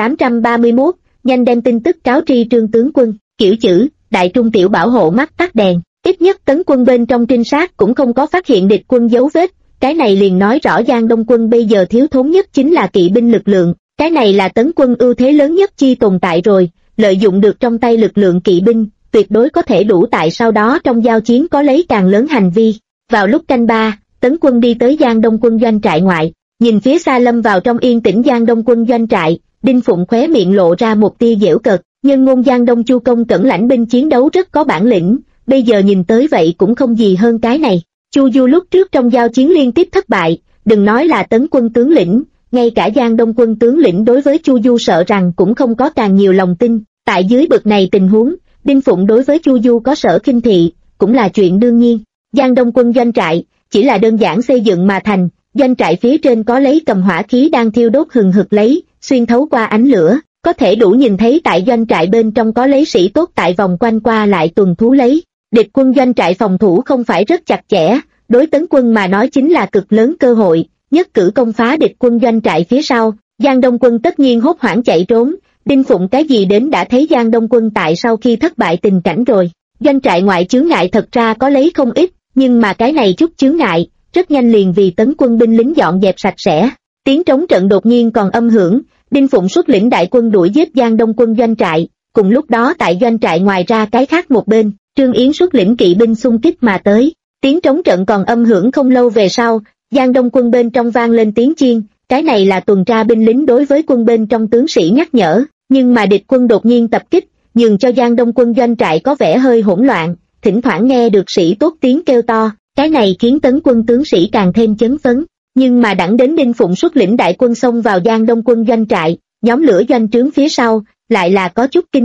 3831, nhanh đem tin tức cáo tri Trương tướng quân, kiểu chữ, đại trung tiểu bảo hộ mắt tắt đèn, ít nhất tấn quân bên trong trinh sát cũng không có phát hiện địch quân dấu vết, cái này liền nói rõ Giang Đông quân bây giờ thiếu thốn nhất chính là kỵ binh lực lượng, cái này là tấn quân ưu thế lớn nhất chi tồn tại rồi, lợi dụng được trong tay lực lượng kỵ binh, tuyệt đối có thể đủ tại sau đó trong giao chiến có lấy càng lớn hành vi. Vào lúc canh 3, tấn quân đi tới Giang Đông quân doanh trại ngoại, nhìn phía xa lâm vào trong yên tĩnh Giang Đông quân doanh trại, Đinh Phụng khóe miệng lộ ra một tia giễu cợt, nhân ngôn Giang Đông Chu Công Cẩn lãnh binh chiến đấu rất có bản lĩnh, bây giờ nhìn tới vậy cũng không gì hơn cái này. Chu Du lúc trước trong giao chiến liên tiếp thất bại, đừng nói là tấn quân tướng lĩnh, ngay cả Giang Đông quân tướng lĩnh đối với Chu Du sợ rằng cũng không có càng nhiều lòng tin, tại dưới bực này tình huống, Đinh Phụng đối với Chu Du có sở khinh thị, cũng là chuyện đương nhiên. Giang Đông quân doanh trại, chỉ là đơn giản xây dựng mà thành, doanh trại phía trên có lấy cầm hỏa khí đang thiêu đốt hừng hực lấy, xuyên thấu qua ánh lửa, có thể đủ nhìn thấy tại doanh trại bên trong có lấy sĩ tốt tại vòng quanh qua lại tuần thú lấy. Địch quân doanh trại phòng thủ không phải rất chặt chẽ, đối tấn quân mà nói chính là cực lớn cơ hội, nhất cử công phá địch quân doanh trại phía sau. Giang Đông quân tất nhiên hốt hoảng chạy trốn, Đinh Phụng cái gì đến đã thấy Giang Đông quân tại sau khi thất bại tình cảnh rồi. Doanh trại ngoại chướng ngại thật ra có lấy không ít, nhưng mà cái này chút chướng ngại, rất nhanh liền vì tấn quân binh lính dọn dẹp sạch sẽ. Tiếng trống trận đột nhiên còn âm hưởng, Đinh Phụng xuất lĩnh đại quân đuổi giết Giang Đông quân doanh trại, cùng lúc đó tại doanh trại ngoài ra cái khác một bên, Trương Yến xuất lĩnh kỵ binh xung kích mà tới. Tiếng trống trận còn âm hưởng không lâu về sau, Giang Đông quân bên trong vang lên tiếng chiên, cái này là tuần tra binh lính đối với quân bên trong tướng sĩ nhắc nhở, nhưng mà địch quân đột nhiên tập kích, nhường cho Giang Đông quân doanh trại có vẻ hơi hỗn loạn, thỉnh thoảng nghe được sĩ tốt tiếng kêu to, cái này khiến tấn quân tướng sĩ càng thêm chấn phấn. Nhưng mà đẳng đến Đinh Phụng xuất lĩnh đại quân xông vào Giang Đông quân doanh trại, nhóm lửa doanh trướng phía sau, lại là có chút kinh ngạc,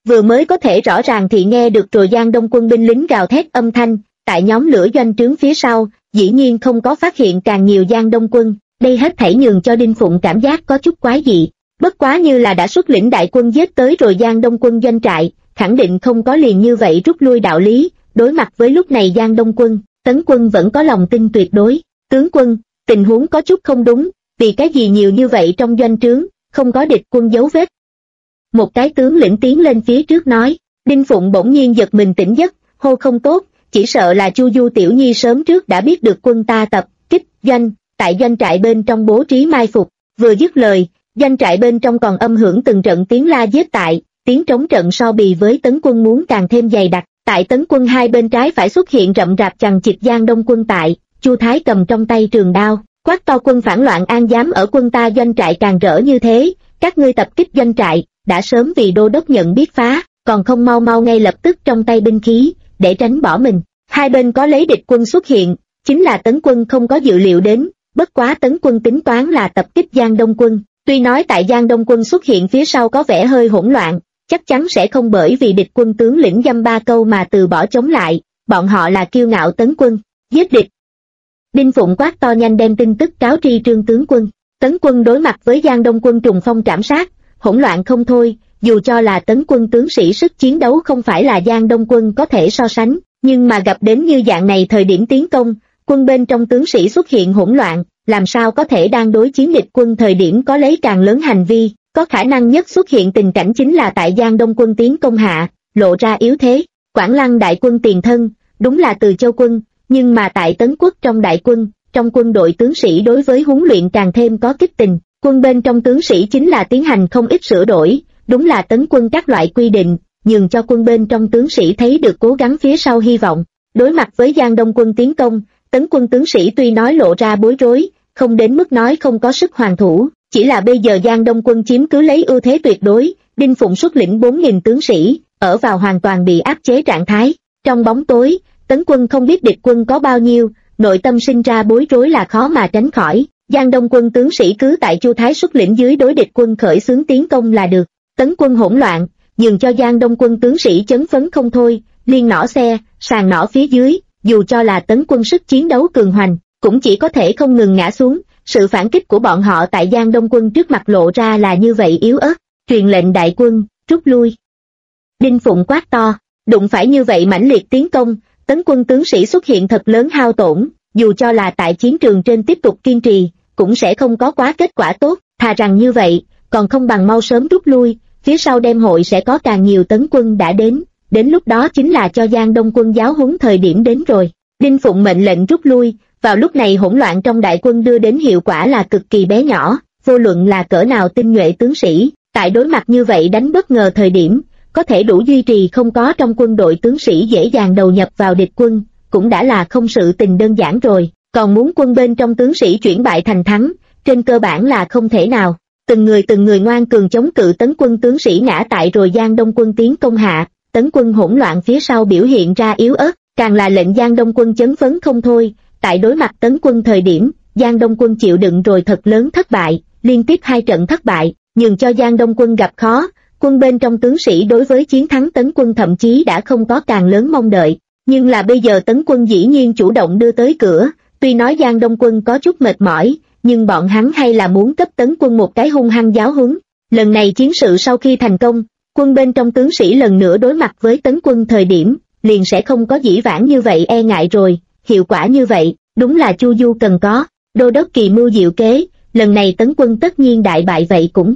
Vừa mới có thể rõ ràng thì nghe được rồi Giang Đông quân binh lính gào thét âm thanh, tại nhóm lửa doanh trướng phía sau, dĩ nhiên không có phát hiện càng nhiều Giang Đông quân, đây hết thảy nhường cho Đinh Phụng cảm giác có chút quái dị. Bất quá như là đã xuất lĩnh đại quân giết tới rồi Giang Đông quân doanh trại, khẳng định không có liền như vậy rút lui đạo lý, đối mặt với lúc này Giang Đông quân, Tấn quân vẫn có lòng tin tuyệt đối. Tướng quân, tình huống có chút không đúng, vì cái gì nhiều như vậy trong doanh trướng, không có địch quân dấu vết. Một cái tướng lĩnh tiến lên phía trước nói, Đinh Phụng bỗng nhiên giật mình tỉnh giấc, hô không tốt, chỉ sợ là Chu Du tiểu nhi sớm trước đã biết được quân ta tập kích doanh, tại doanh trại bên trong bố trí mai phục. Vừa dứt lời, doanh trại bên trong còn âm hưởng từng trận tiếng la giết tại, tiếng trống trận so bì với Tấn quân muốn càng thêm dày đặc. Tại Tấn quân hai bên trái phải xuất hiện rậm rạp chằng chịt Giang Đông quân tại, Chu Thái cầm trong tay trường đao, quát to quân phản loạn an dám ở quân ta doanh trại càng rỡ như thế, các ngươi tập kích doanh trại, đã sớm vì đô đốc nhận biết phá, còn không mau mau ngay lập tức trong tay binh khí, để tránh bỏ mình. Hai bên có lấy địch quân xuất hiện, chính là Tấn quân không có dự liệu đến, bất quá Tấn quân tính toán là tập kích Giang Đông quân, tuy nói tại Giang Đông quân xuất hiện phía sau có vẻ hơi hỗn loạn, chắc chắn sẽ không bởi vì địch quân tướng lĩnh dăm ba câu mà từ bỏ chống lại, bọn họ là kiêu ngạo Tấn quân, giết địch. Đinh Phụng quát to nhanh đem tin tức cáo tri Trương tướng quân. Tấn quân đối mặt với Giang Đông quân trùng phong trảm sát, hỗn loạn không thôi, dù cho là Tấn quân tướng sĩ sức chiến đấu không phải là Giang Đông quân có thể so sánh, nhưng mà gặp đến như dạng này thời điểm tiến công, quân bên trong tướng sĩ xuất hiện hỗn loạn, làm sao có thể đang đối chiến địch quân thời điểm có lấy càng lớn hành vi, có khả năng nhất xuất hiện tình cảnh chính là tại Giang Đông quân tiến công hạ, lộ ra yếu thế. Quảng Lăng đại quân tiền thân, đúng là Từ Châu quân, nhưng mà tại Tấn quốc trong đại quân, trong quân đội tướng sĩ đối với huấn luyện càng thêm có kích tình, quân bên trong tướng sĩ chính là tiến hành không ít sửa đổi, đúng là Tấn quân các loại quy định, nhường cho quân bên trong tướng sĩ thấy được cố gắng phía sau hy vọng. Đối mặt với Giang Đông quân tiến công, Tấn quân tướng sĩ tuy nói lộ ra bối rối, không đến mức nói không có sức hoàn thủ, chỉ là bây giờ Giang Đông quân chiếm cứ lấy ưu thế tuyệt đối, Đinh Phụng xuất lĩnh 4.000 tướng sĩ, ở vào hoàn toàn bị áp chế trạng thái. Trong bóng tối, Tấn quân không biết địch quân có bao nhiêu, nội tâm sinh ra bối rối là khó mà tránh khỏi. Giang Đông quân tướng sĩ cứ tại Chu Thái xuất lĩnh dưới đối địch quân khởi xướng tiến công là được. Tấn quân hỗn loạn, nhường cho Giang Đông quân tướng sĩ chấn phấn không thôi, liên nỏ xe, sàn nỏ phía dưới, dù cho là Tấn quân sức chiến đấu cường hoành, cũng chỉ có thể không ngừng ngã xuống. Sự phản kích của bọn họ tại Giang Đông quân trước mặt lộ ra là như vậy yếu ớt, truyền lệnh đại quân, rút lui. Đinh Phụng quát to, đụng phải như vậy mãnh liệt tiến công, Tấn quân tướng sĩ xuất hiện thật lớn hao tổn, dù cho là tại chiến trường trên tiếp tục kiên trì, cũng sẽ không có quá kết quả tốt, thà rằng như vậy, còn không bằng mau sớm rút lui, phía sau đêm hội sẽ có càng nhiều Tấn quân đã đến lúc đó chính là cho Giang Đông quân giáo huấn thời điểm đến rồi. Đinh Phụng mệnh lệnh rút lui, vào lúc này hỗn loạn trong đại quân đưa đến hiệu quả là cực kỳ bé nhỏ, vô luận là cỡ nào tinh nhuệ tướng sĩ, tại đối mặt như vậy đánh bất ngờ thời điểm, có thể đủ duy trì không có trong quân đội tướng sĩ dễ dàng đầu nhập vào địch quân, cũng đã là không sự tình đơn giản rồi, còn muốn quân bên trong tướng sĩ chuyển bại thành thắng, trên cơ bản là không thể nào. Từng người ngoan cường chống cự Tấn quân tướng sĩ ngã tại rồi Giang Đông quân tiến công hạ, Tấn quân hỗn loạn phía sau biểu hiện ra yếu ớt, càng là lệnh Giang Đông quân chấn phấn không thôi. Tại đối mặt Tấn quân thời điểm, Giang Đông quân chịu đựng rồi thật lớn thất bại, liên tiếp 2 trận thất bại, nhường cho Giang Đông quân gặp khó, quân bên trong tướng sĩ đối với chiến thắng Tấn quân thậm chí đã không có càng lớn mong đợi. Nhưng là bây giờ Tấn quân dĩ nhiên chủ động đưa tới cửa, tuy nói Giang Đông quân có chút mệt mỏi, nhưng bọn hắn hay là muốn cấp Tấn quân một cái hung hăng giáo huấn. Lần này chiến sự sau khi thành công, quân bên trong tướng sĩ lần nữa đối mặt với Tấn quân thời điểm, liền sẽ không có dĩ vãng như vậy e ngại rồi. Hiệu quả như vậy, đúng là Chu Du cần có. Đô đốc kỳ mưu diệu kế, lần này Tấn quân tất nhiên đại bại vậy cũng.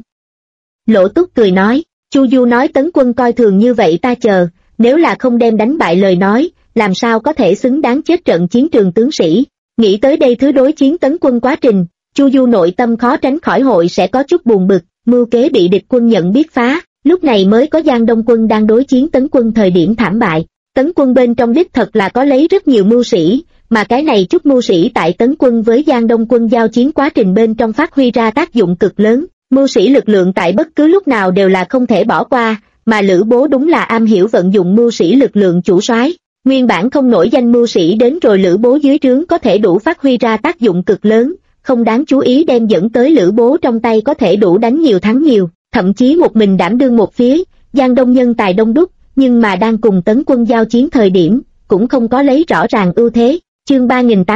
Lỗ Túc cười nói, Chu Du nói Tấn quân coi thường như vậy ta chờ, nếu là không đem đánh bại lời nói, làm sao có thể xứng đáng chết trận chiến trường tướng sĩ. Nghĩ tới đây thứ đối chiến Tấn quân quá trình, Chu Du nội tâm khó tránh khỏi hội sẽ có chút buồn bực, mưu kế bị địch quân nhận biết phá, lúc này mới có Giang Đông quân đang đối chiến Tấn quân thời điểm thảm bại. Tấn quân bên trong đích thật là có lấy rất nhiều mưu sĩ, mà cái này chút mưu sĩ tại Tấn quân với Giang Đông quân giao chiến quá trình bên trong phát huy ra tác dụng cực lớn. Mưu sĩ lực lượng tại bất cứ lúc nào đều là không thể bỏ qua, mà Lữ Bố đúng là am hiểu vận dụng mưu sĩ lực lượng chủ soái. Nguyên bản không nổi danh mưu sĩ đến rồi Lữ Bố dưới trướng có thể đủ phát huy ra tác dụng cực lớn, không đáng chú ý đem dẫn tới Lữ Bố trong tay có thể đủ đánh nhiều thắng nhiều, thậm chí một mình đảm đương một phía. Giang Đông nhân tài đông đúc, nhưng mà đang cùng Tấn quân giao chiến thời điểm, cũng không có lấy rõ ràng ưu thế. Chương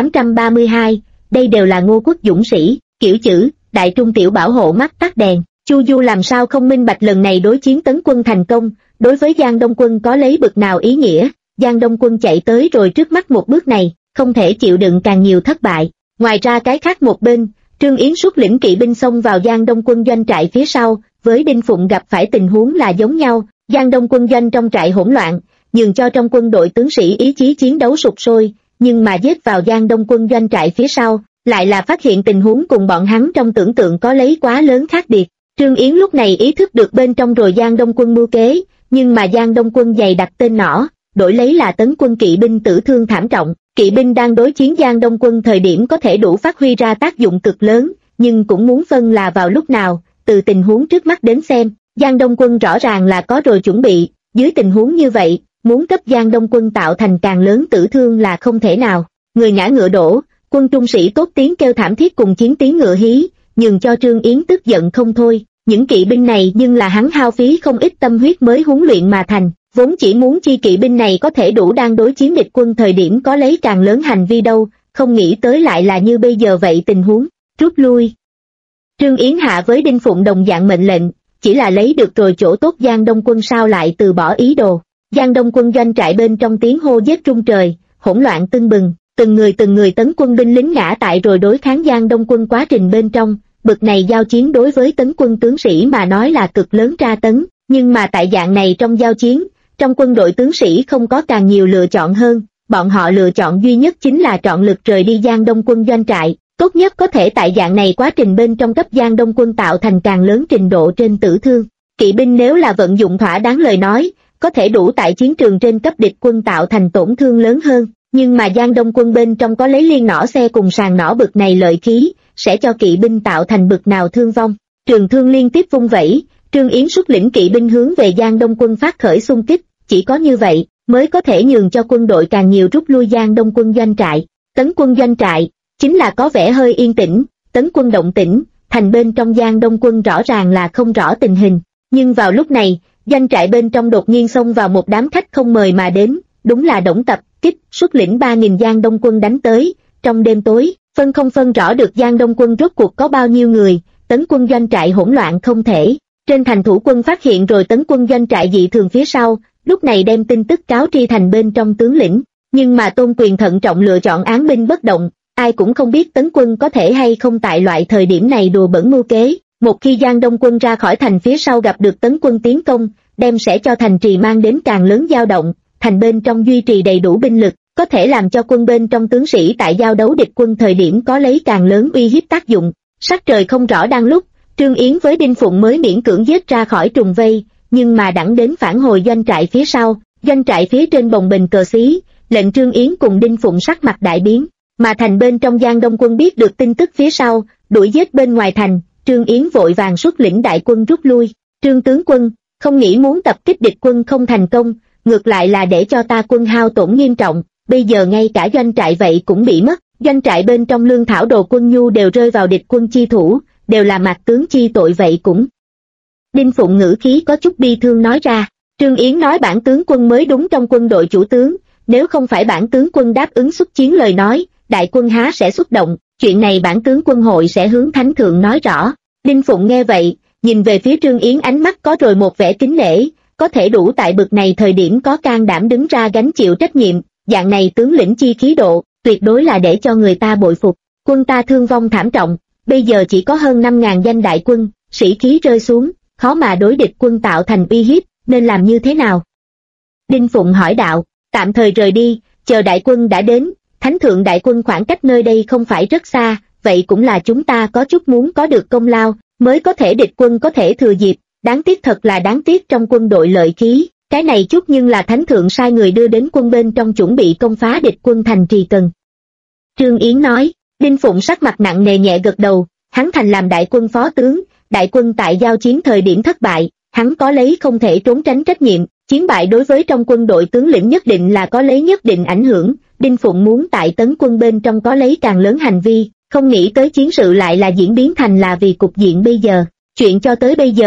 3832, đây đều là Ngô quốc dũng sĩ, kiểu chữ, đại trung tiểu bảo hộ mắt tắt đèn. Chu Du làm sao không minh bạch lần này đối chiến Tấn quân thành công, đối với Giang Đông quân có lấy bực nào ý nghĩa. Giang Đông quân chạy tới rồi trước mắt một bước này, không thể chịu đựng càng nhiều thất bại. Ngoài ra cái khác một bên, Trương Yến xuất lĩnh kỵ binh xông vào Giang Đông quân doanh trại phía sau, với Đinh Phụng gặp phải tình huống là giống nhau. Giang Đông quân doanh trong trại hỗn loạn, nhường cho trong quân đội tướng sĩ ý chí chiến đấu sục sôi, nhưng mà giết vào Giang Đông quân doanh trại phía sau, lại là phát hiện tình huống cùng bọn hắn trong tưởng tượng có lấy quá lớn khác biệt. Trương Yến lúc này ý thức được bên trong rồi Giang Đông quân mưu kế, nhưng mà Giang Đông quân dày đặt tên nỏ, đổi lấy là Tấn quân kỵ binh tử thương thảm trọng. Kỵ binh đang đối chiến Giang Đông quân thời điểm có thể đủ phát huy ra tác dụng cực lớn, nhưng cũng muốn phân là vào lúc nào. Từ tình huống trước mắt đến xem, Giang Đông quân rõ ràng là có rồi chuẩn bị, dưới tình huống như vậy, muốn cấp Giang Đông quân tạo thành càng lớn tử thương là không thể nào. Người ngã ngựa đổ, quân trung sĩ tốt tiếng kêu thảm thiết cùng chiến tiếng ngựa hí, nhường cho Trương Yến tức giận không thôi. Những kỵ binh này nhưng là hắn hao phí không ít tâm huyết mới huấn luyện mà thành, vốn chỉ muốn chi kỵ binh này có thể đủ đang đối chiến địch quân thời điểm có lấy càng lớn hành vi đâu, không nghĩ tới lại là như bây giờ vậy tình huống, rút lui. Trương Yến hạ với Đinh Phụng đồng dạng mệnh lệnh, chỉ là lấy được rồi chỗ tốt Giang Đông quân sao lại từ bỏ ý đồ. Giang Đông quân doanh trại bên trong tiếng hô giết rung trời, hỗn loạn tưng bừng, từng người Tấn quân binh lính ngã tại rồi đối kháng Giang Đông quân quá trình bên trong. Bực này giao chiến đối với Tấn quân tướng sĩ mà nói là cực lớn tra tấn, nhưng mà tại dạng này trong giao chiến, trong quân đội tướng sĩ không có càng nhiều lựa chọn hơn, bọn họ lựa chọn duy nhất chính là chọn lực rời đi Giang Đông quân doanh trại, tốt nhất có thể tại dạng này quá trình bên trong cấp Giang Đông quân tạo thành càng lớn trình độ trên tử thương. Kỵ binh nếu là vận dụng thỏa đáng lời nói, có thể đủ tại chiến trường trên cấp địch quân tạo thành tổn thương lớn hơn, nhưng mà Giang Đông quân bên trong có lấy liên nỏ xe cùng sàng nỏ bực này lợi khí, sẽ cho kỵ binh tạo thành bực nào thương vong. Trường thương liên tiếp vung vẩy, Trương Yến xuất lĩnh kỵ binh hướng về Giang Đông quân phát khởi xung kích, chỉ có như vậy mới có thể nhường cho quân đội càng nhiều rút lui Giang Đông quân doanh trại. Tấn quân doanh trại chính là có vẻ hơi yên tĩnh, Tấn quân động tĩnh, thành bên trong Giang Đông quân rõ ràng là không rõ tình hình, nhưng vào lúc này, doanh trại bên trong đột nhiên xông vào một đám khách không mời mà đến, đúng là Đổng Tập Kích xuất lĩnh 3.000 Giang Đông quân đánh tới. Trong đêm tối, không phân rõ được Giang Đông quân rốt cuộc có bao nhiêu người, Tấn quân doanh trại hỗn loạn không thể. Trên thành thủ quân phát hiện rồi Tấn quân doanh trại dị thường phía sau, lúc này đem tin tức cáo tri thành bên trong tướng lĩnh, nhưng mà Tôn Quyền thận trọng lựa chọn án binh bất động, ai cũng không biết Tấn quân có thể hay không tại loại thời điểm này đùa bẩn mưu kế. Một khi Giang Đông quân ra khỏi thành phía sau gặp được Tấn quân tiến công, đem sẽ cho thành trì mang đến càng lớn dao động, thành bên trong duy trì đầy đủ binh lực, có thể làm cho quân bên trong tướng sĩ tại giao đấu địch quân thời điểm có lấy càng lớn uy hiếp tác dụng. Sắc trời không rõ đang lúc, Trương Yến với Đinh Phụng mới miễn cưỡng giết ra khỏi trùng vây, nhưng mà đẳng đến phản hồi doanh trại phía sau, doanh trại phía trên bồng bềnh cờ xí, lệnh Trương Yến cùng Đinh Phụng sắc mặt đại biến, mà thành bên trong Giang Đông quân biết được tin tức phía sau, đuổi giết bên ngoài thành, Trương Yến vội vàng xuất lĩnh đại quân rút lui. Trương tướng quân, không nghĩ muốn tập kích địch quân không thành công, ngược lại là để cho ta quân hao tổn nghiêm trọng, bây giờ ngay cả doanh trại vậy cũng bị mất, doanh trại bên trong lương thảo đồ quân nhu đều rơi vào địch quân chi thủ, đều là mạc tướng chi tội vậy cũng. Đinh Phụng ngữ khí có chút bi thương nói ra. Trương Yến nói bản tướng quân mới đúng trong quân đội chủ tướng, nếu không phải bản tướng quân đáp ứng xuất chiến lời nói, đại quân há sẽ xuất động, chuyện này bản tướng quân hội sẽ hướng thánh thượng nói rõ. Đinh Phụng nghe vậy, nhìn về phía Trương Yến ánh mắt có rồi một vẻ kính nể, có thể đủ tại bực này thời điểm có can đảm đứng ra gánh chịu trách nhiệm, dạng này tướng lĩnh chi khí độ, tuyệt đối là để cho người ta bội phục. Quân ta thương vong thảm trọng, bây giờ chỉ có hơn 5.000 danh đại quân, sĩ khí rơi xuống, khó mà đối địch quân tạo thành uy hiếp, nên làm như thế nào? Đinh Phụng hỏi đạo, tạm thời rời đi, chờ đại quân đã đến, thánh thượng đại quân khoảng cách nơi đây không phải rất xa, vậy cũng là chúng ta có chút muốn có được công lao, mới có thể địch quân có thể thừa dịp, đáng tiếc thật là đáng tiếc trong quân đội lợi khí, cái này chút nhưng là thánh thượng sai người đưa đến quân bên trong chuẩn bị công phá địch quân thành trì cần. Trương Yến nói, Đinh Phụng sắc mặt nặng nề nhẹ gật đầu, hắn thành làm đại quân phó tướng, đại quân tại giao chiến thời điểm thất bại, hắn có lấy không thể trốn tránh trách nhiệm, chiến bại đối với trong quân đội tướng lĩnh nhất định là có lấy nhất định ảnh hưởng, Đinh Phụng muốn tại tấn quân bên trong có lấy càng lớn hành vi, không nghĩ tới chiến sự lại là diễn biến thành là vì cục diện bây giờ, chuyện cho tới bây giờ,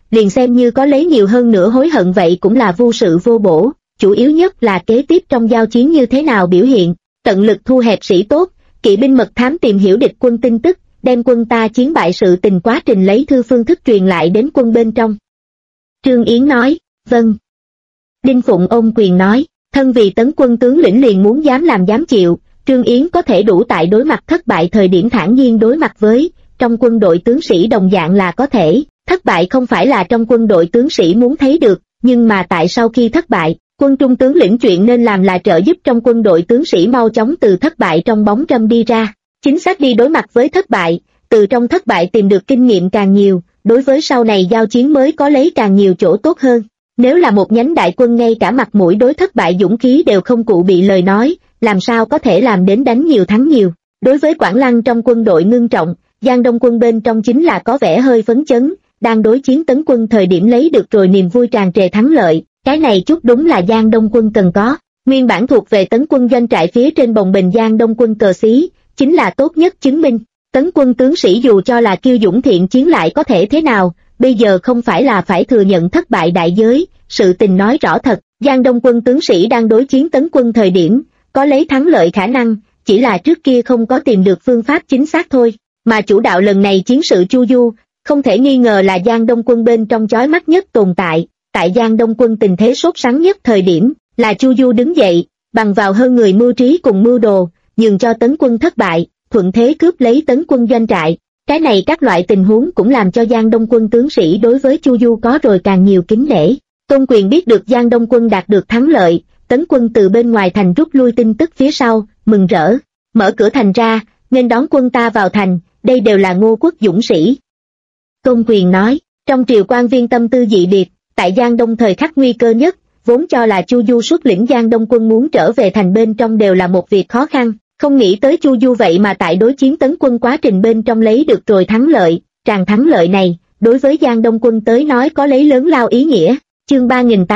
liền xem như có lấy nhiều hơn nữa hối hận vậy cũng là vô sự vô bổ, chủ yếu nhất là kế tiếp trong giao chiến như thế nào biểu hiện, tận lực thu hẹp sĩ tốt, kỵ binh mật thám tìm hiểu địch quân tin tức, đem quân ta chiến bại sự tình quá trình lấy thư phương thức truyền lại đến quân bên trong. Trương Yến nói, vâng. Đinh Phụng ôm quyền nói, thân vì tấn quân tướng lĩnh liền muốn dám làm dám chịu, Trương Yến có thể đủ tại đối mặt thất bại thời điểm thản nhiên đối mặt với, trong quân đội tướng sĩ đồng dạng là có thể, thất bại không phải là trong quân đội tướng sĩ muốn thấy được, nhưng mà tại sau khi thất bại, quân trung tướng lĩnh chuyện nên làm là trợ giúp trong quân đội tướng sĩ mau chóng từ thất bại trong bóng râm đi ra, chính xác đi đối mặt với thất bại, từ trong thất bại tìm được kinh nghiệm càng nhiều, đối với sau này giao chiến mới có lấy càng nhiều chỗ tốt hơn. Nếu là một nhánh đại quân ngay cả mặt mũi đối thất bại dũng khí đều không cụ bị lời nói, làm sao có thể làm đến đánh nhiều thắng nhiều. Đối với Quảng Lăng trong quân đội ngưng trọng, Giang Đông quân bên trong chính là có vẻ hơi phấn chấn, đang đối chiến tấn quân thời điểm lấy được rồi niềm vui tràn trề thắng lợi, cái này chút đúng là Giang Đông quân cần có. Nguyên bản thuộc về tấn quân doanh trại phía trên bồng bềnh Giang Đông quân cờ xí, chính là tốt nhất chứng minh. Tấn quân tướng sĩ dù cho là kiêu dũng thiện chiến lại có thể thế nào, bây giờ không phải là phải thừa nhận thất bại đại giới, sự tình nói rõ thật, Giang Đông quân tướng sĩ đang đối chiến tấn quân thời điểm, có lấy thắng lợi khả năng, chỉ là trước kia không có tìm được phương pháp chính xác thôi, mà chủ đạo lần này chiến sự Chu Du, không thể nghi ngờ là Giang Đông quân bên trong chói mắt nhất tồn tại, tại Giang Đông quân tình thế sốt sắng nhất thời điểm, là Chu Du đứng dậy, bằng vào hơn người mưu trí cùng mưu đồ, nhường cho tấn quân thất bại, thuận thế cướp lấy tấn quân doanh trại. Cái này các loại tình huống cũng làm cho Giang Đông quân tướng sĩ đối với Chu Du có rồi càng nhiều kính nể. Tôn Quyền biết được Giang Đông quân đạt được thắng lợi, tấn quân từ bên ngoài thành rút lui tin tức phía sau, mừng rỡ, mở cửa thành ra, nên đón quân ta vào thành, đây đều là Ngô quốc dũng sĩ. Tôn Quyền nói, trong triều quan viên tâm tư dị biệt, tại Giang Đông thời khắc nguy cơ nhất, vốn cho là Chu Du xuất lĩnh Giang Đông quân muốn trở về thành bên trong đều là một việc khó khăn, không nghĩ tới Chu Du vậy mà tại đối chiến tấn quân quá trình bên trong lấy được rồi thắng lợi, tràng thắng lợi này, đối với Giang Đông quân tới nói có lấy lớn lao ý nghĩa. Chương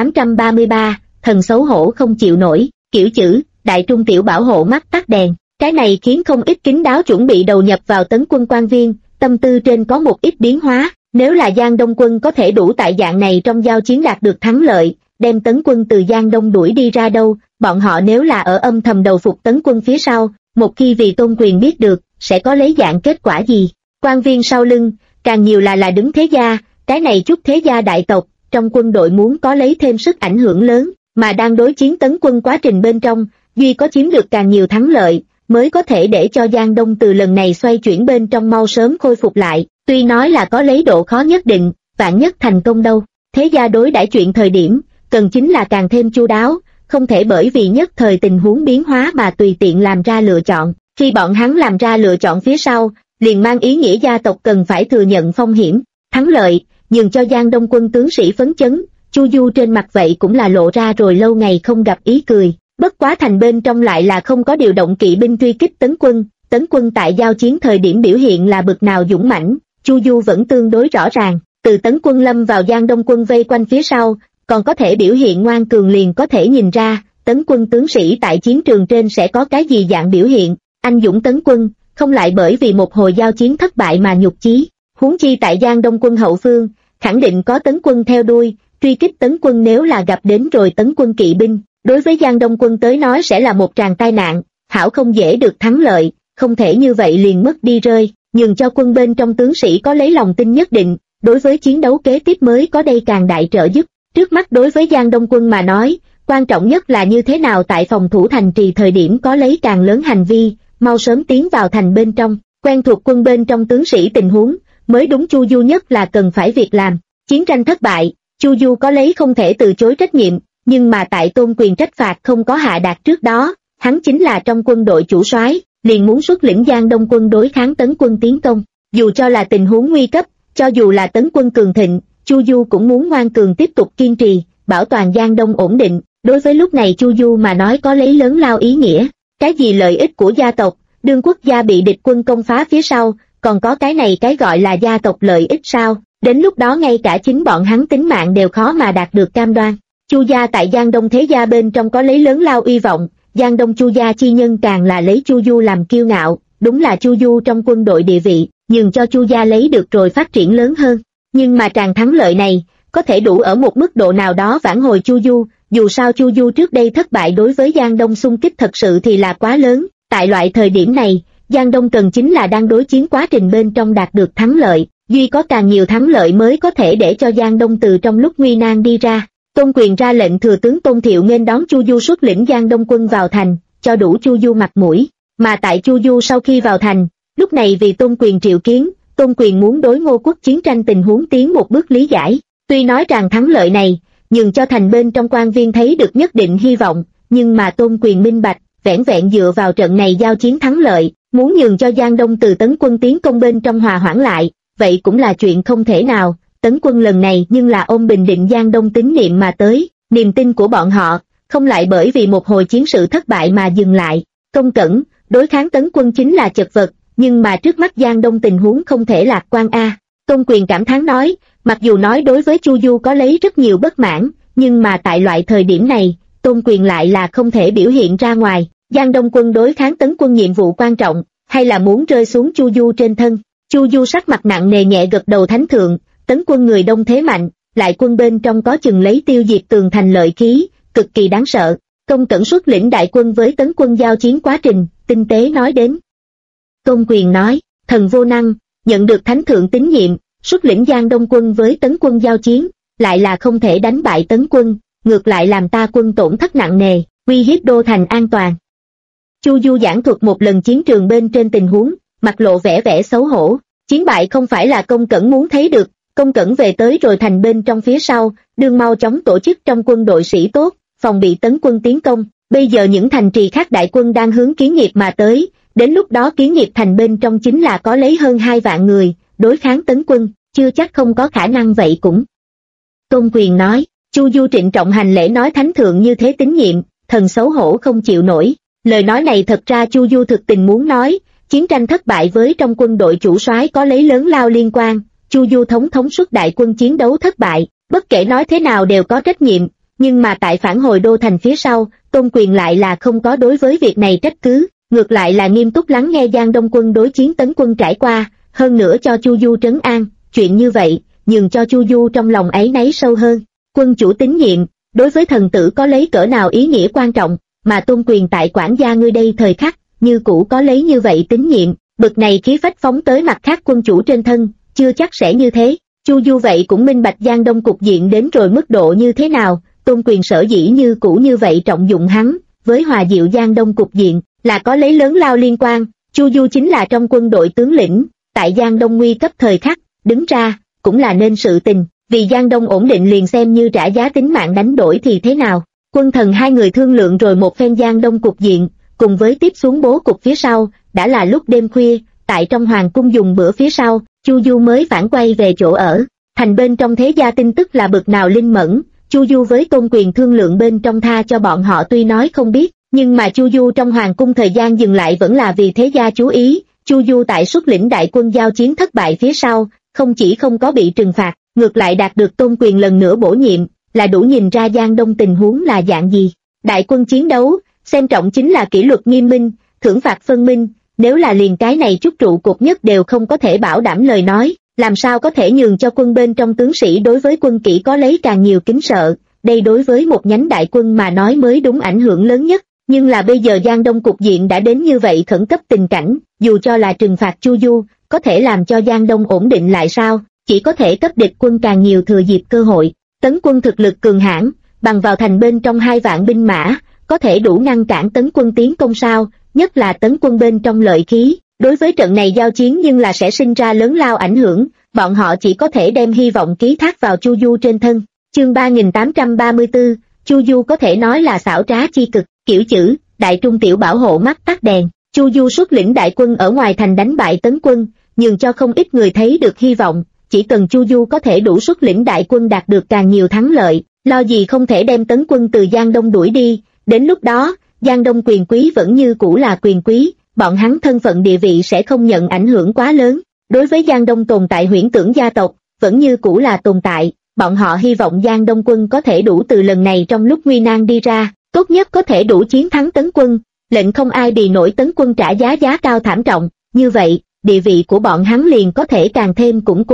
3833, thần xấu hổ không chịu nổi, kiểu chữ, đại trung tiểu bảo hộ mắt tắt đèn, cái này khiến không ít kín đáo chuẩn bị đầu nhập vào tấn quân quan viên, tâm tư trên có một ít biến hóa, nếu là Giang Đông quân có thể đủ tại dạng này trong giao chiến đạt được thắng lợi, đem tấn quân từ Giang Đông đuổi đi ra đâu, bọn họ nếu là ở âm thầm đầu phục tấn quân phía sau, một khi vì Tôn Quyền biết được, sẽ có lấy dạng kết quả gì. Quan viên sau lưng, càng nhiều là đứng thế gia, cái này chút thế gia đại tộc, trong quân đội muốn có lấy thêm sức ảnh hưởng lớn, mà đang đối chiến tấn quân quá trình bên trong, duy có chiếm được càng nhiều thắng lợi, mới có thể để cho Giang Đông từ lần này xoay chuyển bên trong mau sớm khôi phục lại, tuy nói là có lấy độ khó nhất định, vạn nhất thành công đâu. Thế gia đối đãi chuyện thời điểm, cần chính là càng thêm chu đáo, không thể bởi vì nhất thời tình huống biến hóa mà tùy tiện làm ra lựa chọn, khi bọn hắn làm ra lựa chọn phía sau, liền mang ý nghĩa gia tộc cần phải thừa nhận phong hiểm, thắng lợi, nhường cho Giang Đông quân tướng sĩ phấn chấn, Chu Du trên mặt vậy cũng là lộ ra rồi lâu ngày không gặp ý cười, bất quá thành bên trong lại là không có điều động kỵ binh truy kích tấn quân tại giao chiến thời điểm biểu hiện là bực nào dũng mãnh, Chu Du vẫn tương đối rõ ràng, từ tấn quân lâm vào Giang Đông quân vây quanh phía sau, còn có thể biểu hiện ngoan cường liền có thể nhìn ra, tấn quân tướng sĩ tại chiến trường trên sẽ có cái gì dạng biểu hiện, anh dũng tấn quân, không lại bởi vì một hồi giao chiến thất bại mà nhục chí, huống chi tại Giang Đông quân hậu phương, khẳng định có tấn quân theo đuôi, truy kích tấn quân nếu là gặp đến rồi tấn quân kỵ binh, đối với Giang Đông quân tới nói sẽ là một tràng tai nạn, hảo không dễ được thắng lợi, không thể như vậy liền mất đi rơi, nhường cho quân bên trong tướng sĩ có lấy lòng tin nhất định, đối với chiến đấu kế tiếp mới có đây càng đại trợ giúp. Trước mắt đối với Giang Đông quân mà nói, quan trọng nhất là như thế nào tại phòng thủ thành trì thời điểm có lấy càng lớn hành vi, mau sớm tiến vào thành bên trong, quen thuộc quân bên trong tướng sĩ tình huống, mới đúng. Chu Du nhất là cần phải việc làm. Chiến tranh thất bại, Chu Du có lấy không thể từ chối trách nhiệm, nhưng mà tại Tôn Quyền trách phạt không có hạ đạt trước đó, hắn chính là trong quân đội chủ soái, liền muốn xuất lĩnh Giang Đông quân đối kháng tấn quân tiến công. Dù cho là tình huống nguy cấp, cho dù là tấn quân cường thịnh, Chu Du cũng muốn ngoan cường tiếp tục kiên trì, bảo toàn Giang Đông ổn định. Đối với lúc này Chu Du mà nói có lấy lớn lao ý nghĩa. Cái gì lợi ích của gia tộc, đương quốc gia bị địch quân công phá phía sau, còn có cái này cái gọi là gia tộc lợi ích sao? Đến lúc đó ngay cả chính bọn hắn tính mạng đều khó mà đạt được cam đoan. Chu gia tại Giang Đông thế gia bên trong có lấy lớn lao uy vọng, Giang Đông Chu gia chi nhân càng là lấy Chu Du làm kiêu ngạo, đúng là Chu Du trong quân đội địa vị, nhường cho Chu gia lấy được rồi phát triển lớn hơn. Nhưng mà tràng thắng lợi này, có thể đủ ở một mức độ nào đó vãn hồi Chu Du, dù sao Chu Du trước đây thất bại đối với Giang Đông xung kích thật sự thì là quá lớn, tại loại thời điểm này, Giang Đông cần chính là đang đối chiến quá trình bên trong đạt được thắng lợi, duy có càng nhiều thắng lợi mới có thể để cho Giang Đông từ trong lúc nguy nan đi ra. Tôn Quyền ra lệnh thừa tướng Tôn Thiệu nghênh đón Chu Du xuất lĩnh Giang Đông quân vào thành, cho đủ Chu Du mặt mũi, mà tại Chu Du sau khi vào thành, lúc này vì Tôn Quyền triệu kiến, Tôn Quyền muốn đối Ngô Quốc chiến tranh tình huống tiến một bước lý giải, tuy nói rằng thắng lợi này, nhường cho thành bên trong quan viên thấy được nhất định hy vọng, nhưng mà Tôn Quyền minh bạch, vẻn vẹn dựa vào trận này giao chiến thắng lợi, muốn nhường cho Giang Đông từ tấn quân tiến công bên trong hòa hoãn lại, vậy cũng là chuyện không thể nào. Tấn quân lần này nhưng là ôm bình định Giang Đông tín niệm mà tới, niềm tin của bọn họ, không lại bởi vì một hồi chiến sự thất bại mà dừng lại. Công Cẩn, đối kháng tấn quân chính là chật vật, nhưng mà trước mắt Giang Đông tình huống không thể lạc quan a. Tôn Quyền cảm thán nói, mặc dù nói đối với Chu Du có lấy rất nhiều bất mãn, nhưng mà tại loại thời điểm này, Tôn Quyền lại là không thể biểu hiện ra ngoài. Giang Đông quân đối kháng tấn quân nhiệm vụ quan trọng, hay là muốn rơi xuống Chu Du trên thân. Chu Du sắc mặt nặng nề nhẹ gật đầu thánh thượng, tấn quân người đông thế mạnh, lại quân bên trong có chừng lấy tiêu diệt tường thành lợi khí, cực kỳ đáng sợ. Công Cẩn xuất lĩnh đại quân với tấn quân giao chiến quá trình, tinh tế nói đến. Tôn Quyền nói, thần vô năng, nhận được thánh thượng tín nhiệm, xuất lĩnh Giang Đông quân với tấn quân giao chiến, lại là không thể đánh bại tấn quân, ngược lại làm ta quân tổn thất nặng nề, uy hiếp đô thành an toàn. Chu Du giảng thuật một lần chiến trường bên trên tình huống, mặt lộ vẻ vẻ xấu hổ, chiến bại không phải là Công Cẩn muốn thấy được. Công Cẩn về tới rồi thành bên trong phía sau, đương mau chóng tổ chức trong quân đội sĩ tốt, phòng bị tấn quân tiến công. Bây giờ những thành trì khác đại quân đang hướng Kiến Nghiệp mà tới, đến lúc đó Kiến Nghiệp thành bên trong chính là có lấy hơn 2 vạn người, đối kháng tấn quân, chưa chắc không có khả năng vậy cũng. Tôn Quyền nói, Chu Du trịnh trọng hành lễ nói thánh thượng như thế tín nhiệm, thần xấu hổ không chịu nổi. Lời nói này thật ra Chu Du thực tình muốn nói, chiến tranh thất bại với trong quân đội chủ soái có lấy lớn lao liên quan. Chu Du thống suất đại quân chiến đấu thất bại, bất kể nói thế nào đều có trách nhiệm, nhưng mà tại phản hồi đô thành phía sau, Tôn Quyền lại là không có đối với việc này trách cứ, ngược lại là nghiêm túc lắng nghe Giang Đông quân đối chiến tấn quân trải qua, hơn nữa cho Chu Du trấn an, chuyện như vậy, nhường cho Chu Du trong lòng áy náy sâu hơn. Quân chủ tín nhiệm, đối với thần tử có lấy cỡ nào ý nghĩa quan trọng, mà Tôn Quyền tại quản gia ngươi đây thời khắc, như cũ có lấy như vậy tín nhiệm, bực này khí phách phóng tới mặt khác quân chủ trên thân. Chưa chắc sẽ như thế. Chu Du vậy cũng minh bạch Giang Đông cục diện đến rồi mức độ như thế nào. Tôn Quyền sở dĩ như cũ như vậy trọng dụng hắn, với hòa diệu Giang Đông cục diện, là có lấy lớn lao liên quan. Chu Du chính là trong quân đội tướng lĩnh, tại Giang Đông nguy cấp thời khắc, đứng ra, cũng là nên sự tình, vì Giang Đông ổn định liền xem như trả giá tính mạng đánh đổi thì thế nào. Quân thần hai người thương lượng rồi một phen Giang Đông cục diện, cùng với tiếp xuống bố cục phía sau, đã là lúc đêm khuya, tại trong hoàng cung dùng bữa phía sau, Chu Du mới phản quay về chỗ ở. Thành bên trong thế gia tin tức là bực nào linh mẫn, Chu Du với Tôn Quyền thương lượng bên trong tha cho bọn họ tuy nói không biết, nhưng mà Chu Du trong hoàng cung thời gian dừng lại vẫn là vì thế gia chú ý. Chu Du tại xuất lĩnh đại quân giao chiến thất bại phía sau, không chỉ không có bị trừng phạt, ngược lại đạt được Tôn Quyền lần nữa bổ nhiệm, là đủ nhìn ra Giang Đông tình huống là dạng gì. Đại quân chiến đấu, xem trọng chính là kỷ luật nghiêm minh, thưởng phạt phân minh. Nếu là liền cái này chút trụ cột nhất đều không có thể bảo đảm lời nói, làm sao có thể nhường cho quân bên trong tướng sĩ đối với quân kỷ có lấy càng nhiều kính sợ, đây đối với một nhánh đại quân mà nói mới đúng ảnh hưởng lớn nhất. Nhưng là bây giờ Giang Đông cục diện đã đến như vậy khẩn cấp tình cảnh, dù cho là trừng phạt Chu Du, có thể làm cho Giang Đông ổn định lại sao, chỉ có thể cấp địch quân càng nhiều thừa dịp cơ hội. Tấn quân thực lực cường hãn, bằng vào thành bên trong 2 vạn binh mã, có thể đủ ngăn cản tấn quân tiến công sao, nhất là tấn quân bên trong lợi khí, đối với trận này giao chiến nhưng là sẽ sinh ra lớn lao ảnh hưởng, bọn họ chỉ có thể đem hy vọng ký thác vào Chu Du trên thân. Chương 3834, Chu Du có thể nói là xảo trá chi cực, kiểu chữ, đại trung tiểu bảo hộ mắt tắt đèn. Chu Du xuất lĩnh đại quân ở ngoài thành đánh bại tấn quân, nhường cho không ít người thấy được hy vọng, chỉ cần Chu Du có thể đủ xuất lĩnh đại quân đạt được càng nhiều thắng lợi, lo gì không thể đem tấn quân từ Giang Đông đuổi đi, đến lúc đó, Giang Đông quyền quý vẫn như cũ là quyền quý, bọn hắn thân phận địa vị sẽ không nhận ảnh hưởng quá lớn. Đối với Giang Đông tồn tại huyễn tưởng gia tộc, vẫn như cũ là tồn tại, bọn họ hy vọng Giang Đông quân có thể đủ từ lần này trong lúc nguy nan đi ra, tốt nhất có thể đủ chiến thắng tấn quân, lệnh không ai bị nổi tấn quân trả giá cao thảm trọng, như vậy, địa vị của bọn hắn liền có thể càng thêm củng cố.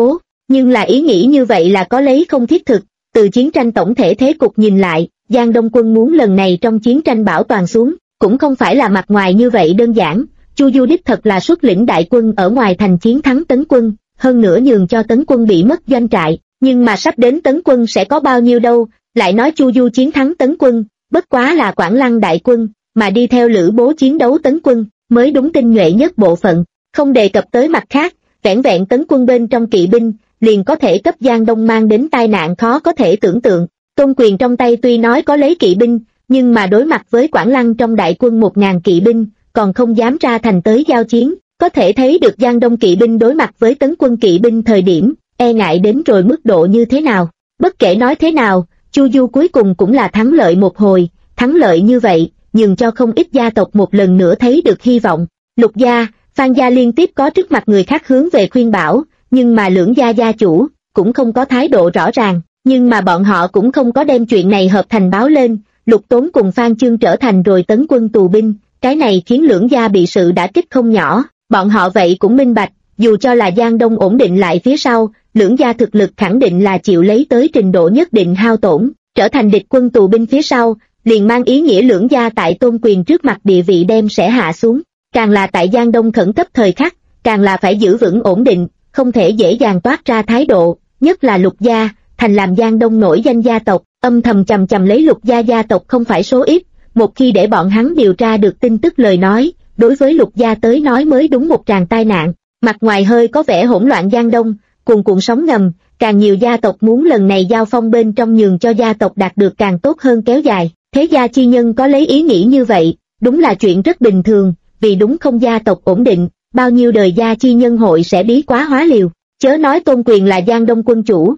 Nhưng là ý nghĩ như vậy là có lấy không thiết thực, từ chiến tranh tổng thể thế cục nhìn lại, Giang Đông quân muốn lần này trong chiến tranh bảo toàn xuống, cũng không phải là mặt ngoài như vậy đơn giản. Chu Du đích thật là xuất lĩnh đại quân ở ngoài thành chiến thắng Tấn quân, hơn nữa nhường cho Tấn quân bị mất doanh trại, nhưng mà sắp đến Tấn quân sẽ có bao nhiêu đâu, lại nói Chu Du chiến thắng Tấn quân, bất quá là Quảng Lăng đại quân, mà đi theo Lữ Bố chiến đấu Tấn quân, mới đúng tinh nhuệ nhất bộ phận, không đề cập tới mặt khác, vẻn vẹn Tấn quân bên trong kỵ binh, liền có thể cấp Giang Đông mang đến tai nạn khó có thể tưởng tượng. Tôn Quyền trong tay tuy nói có lấy kỵ binh, nhưng mà đối mặt với Quảng Lăng trong đại quân 1000 kỵ binh, còn không dám ra thành tới giao chiến, có thể thấy được Giang Đông kỵ binh đối mặt với Tấn quân kỵ binh thời điểm, e ngại đến rồi mức độ như thế nào. Bất kể nói thế nào, Chu Du cuối cùng cũng là thắng lợi một hồi, thắng lợi như vậy, nhường cho không ít gia tộc một lần nữa thấy được hy vọng. Lục gia, Phan gia liên tiếp có trước mặt người khác hướng về khuyên bảo, nhưng mà Lưỡng gia gia chủ cũng không có thái độ rõ ràng, nhưng mà bọn họ cũng không có đem chuyện này hợp thành báo lên. Lục Tốn cùng Phan Chương trở thành rồi Tấn quân tù binh, cái này khiến Lưỡng gia bị sự đả kích không nhỏ. Bọn họ vậy cũng minh bạch, dù cho là Giang Đông ổn định lại phía sau, Lưỡng gia thực lực khẳng định là chịu lấy tới trình độ nhất định hao tổn, trở thành địch quân tù binh phía sau, liền mang ý nghĩa Lưỡng gia tại Tôn Quyền trước mặt địa vị đem sẽ hạ xuống, càng là tại Giang Đông khẩn cấp thời khắc, càng là phải giữ vững ổn định, không thể dễ dàng toát ra thái độ, nhất là Lục gia, thành làm Giang Đông nổi danh gia tộc, âm thầm chầm chầm lấy Lục gia gia tộc không phải số ít, một khi để bọn hắn điều tra được tin tức lời nói, đối với Lục gia tới nói mới đúng một tràng tai nạn. Mặt ngoài hơi có vẻ hỗn loạn Giang Đông, cuồn cuộn sóng ngầm, càng nhiều gia tộc muốn lần này giao phong bên trong nhường cho gia tộc đạt được càng tốt hơn kéo dài. Thế gia chi nhân có lấy ý nghĩ như vậy, đúng là chuyện rất bình thường, vì đúng không gia tộc ổn định, bao nhiêu đời gia chi nhân hội sẽ bí quá hóa liều. Chớ nói Tôn Quyền là Giang Đông quân chủ,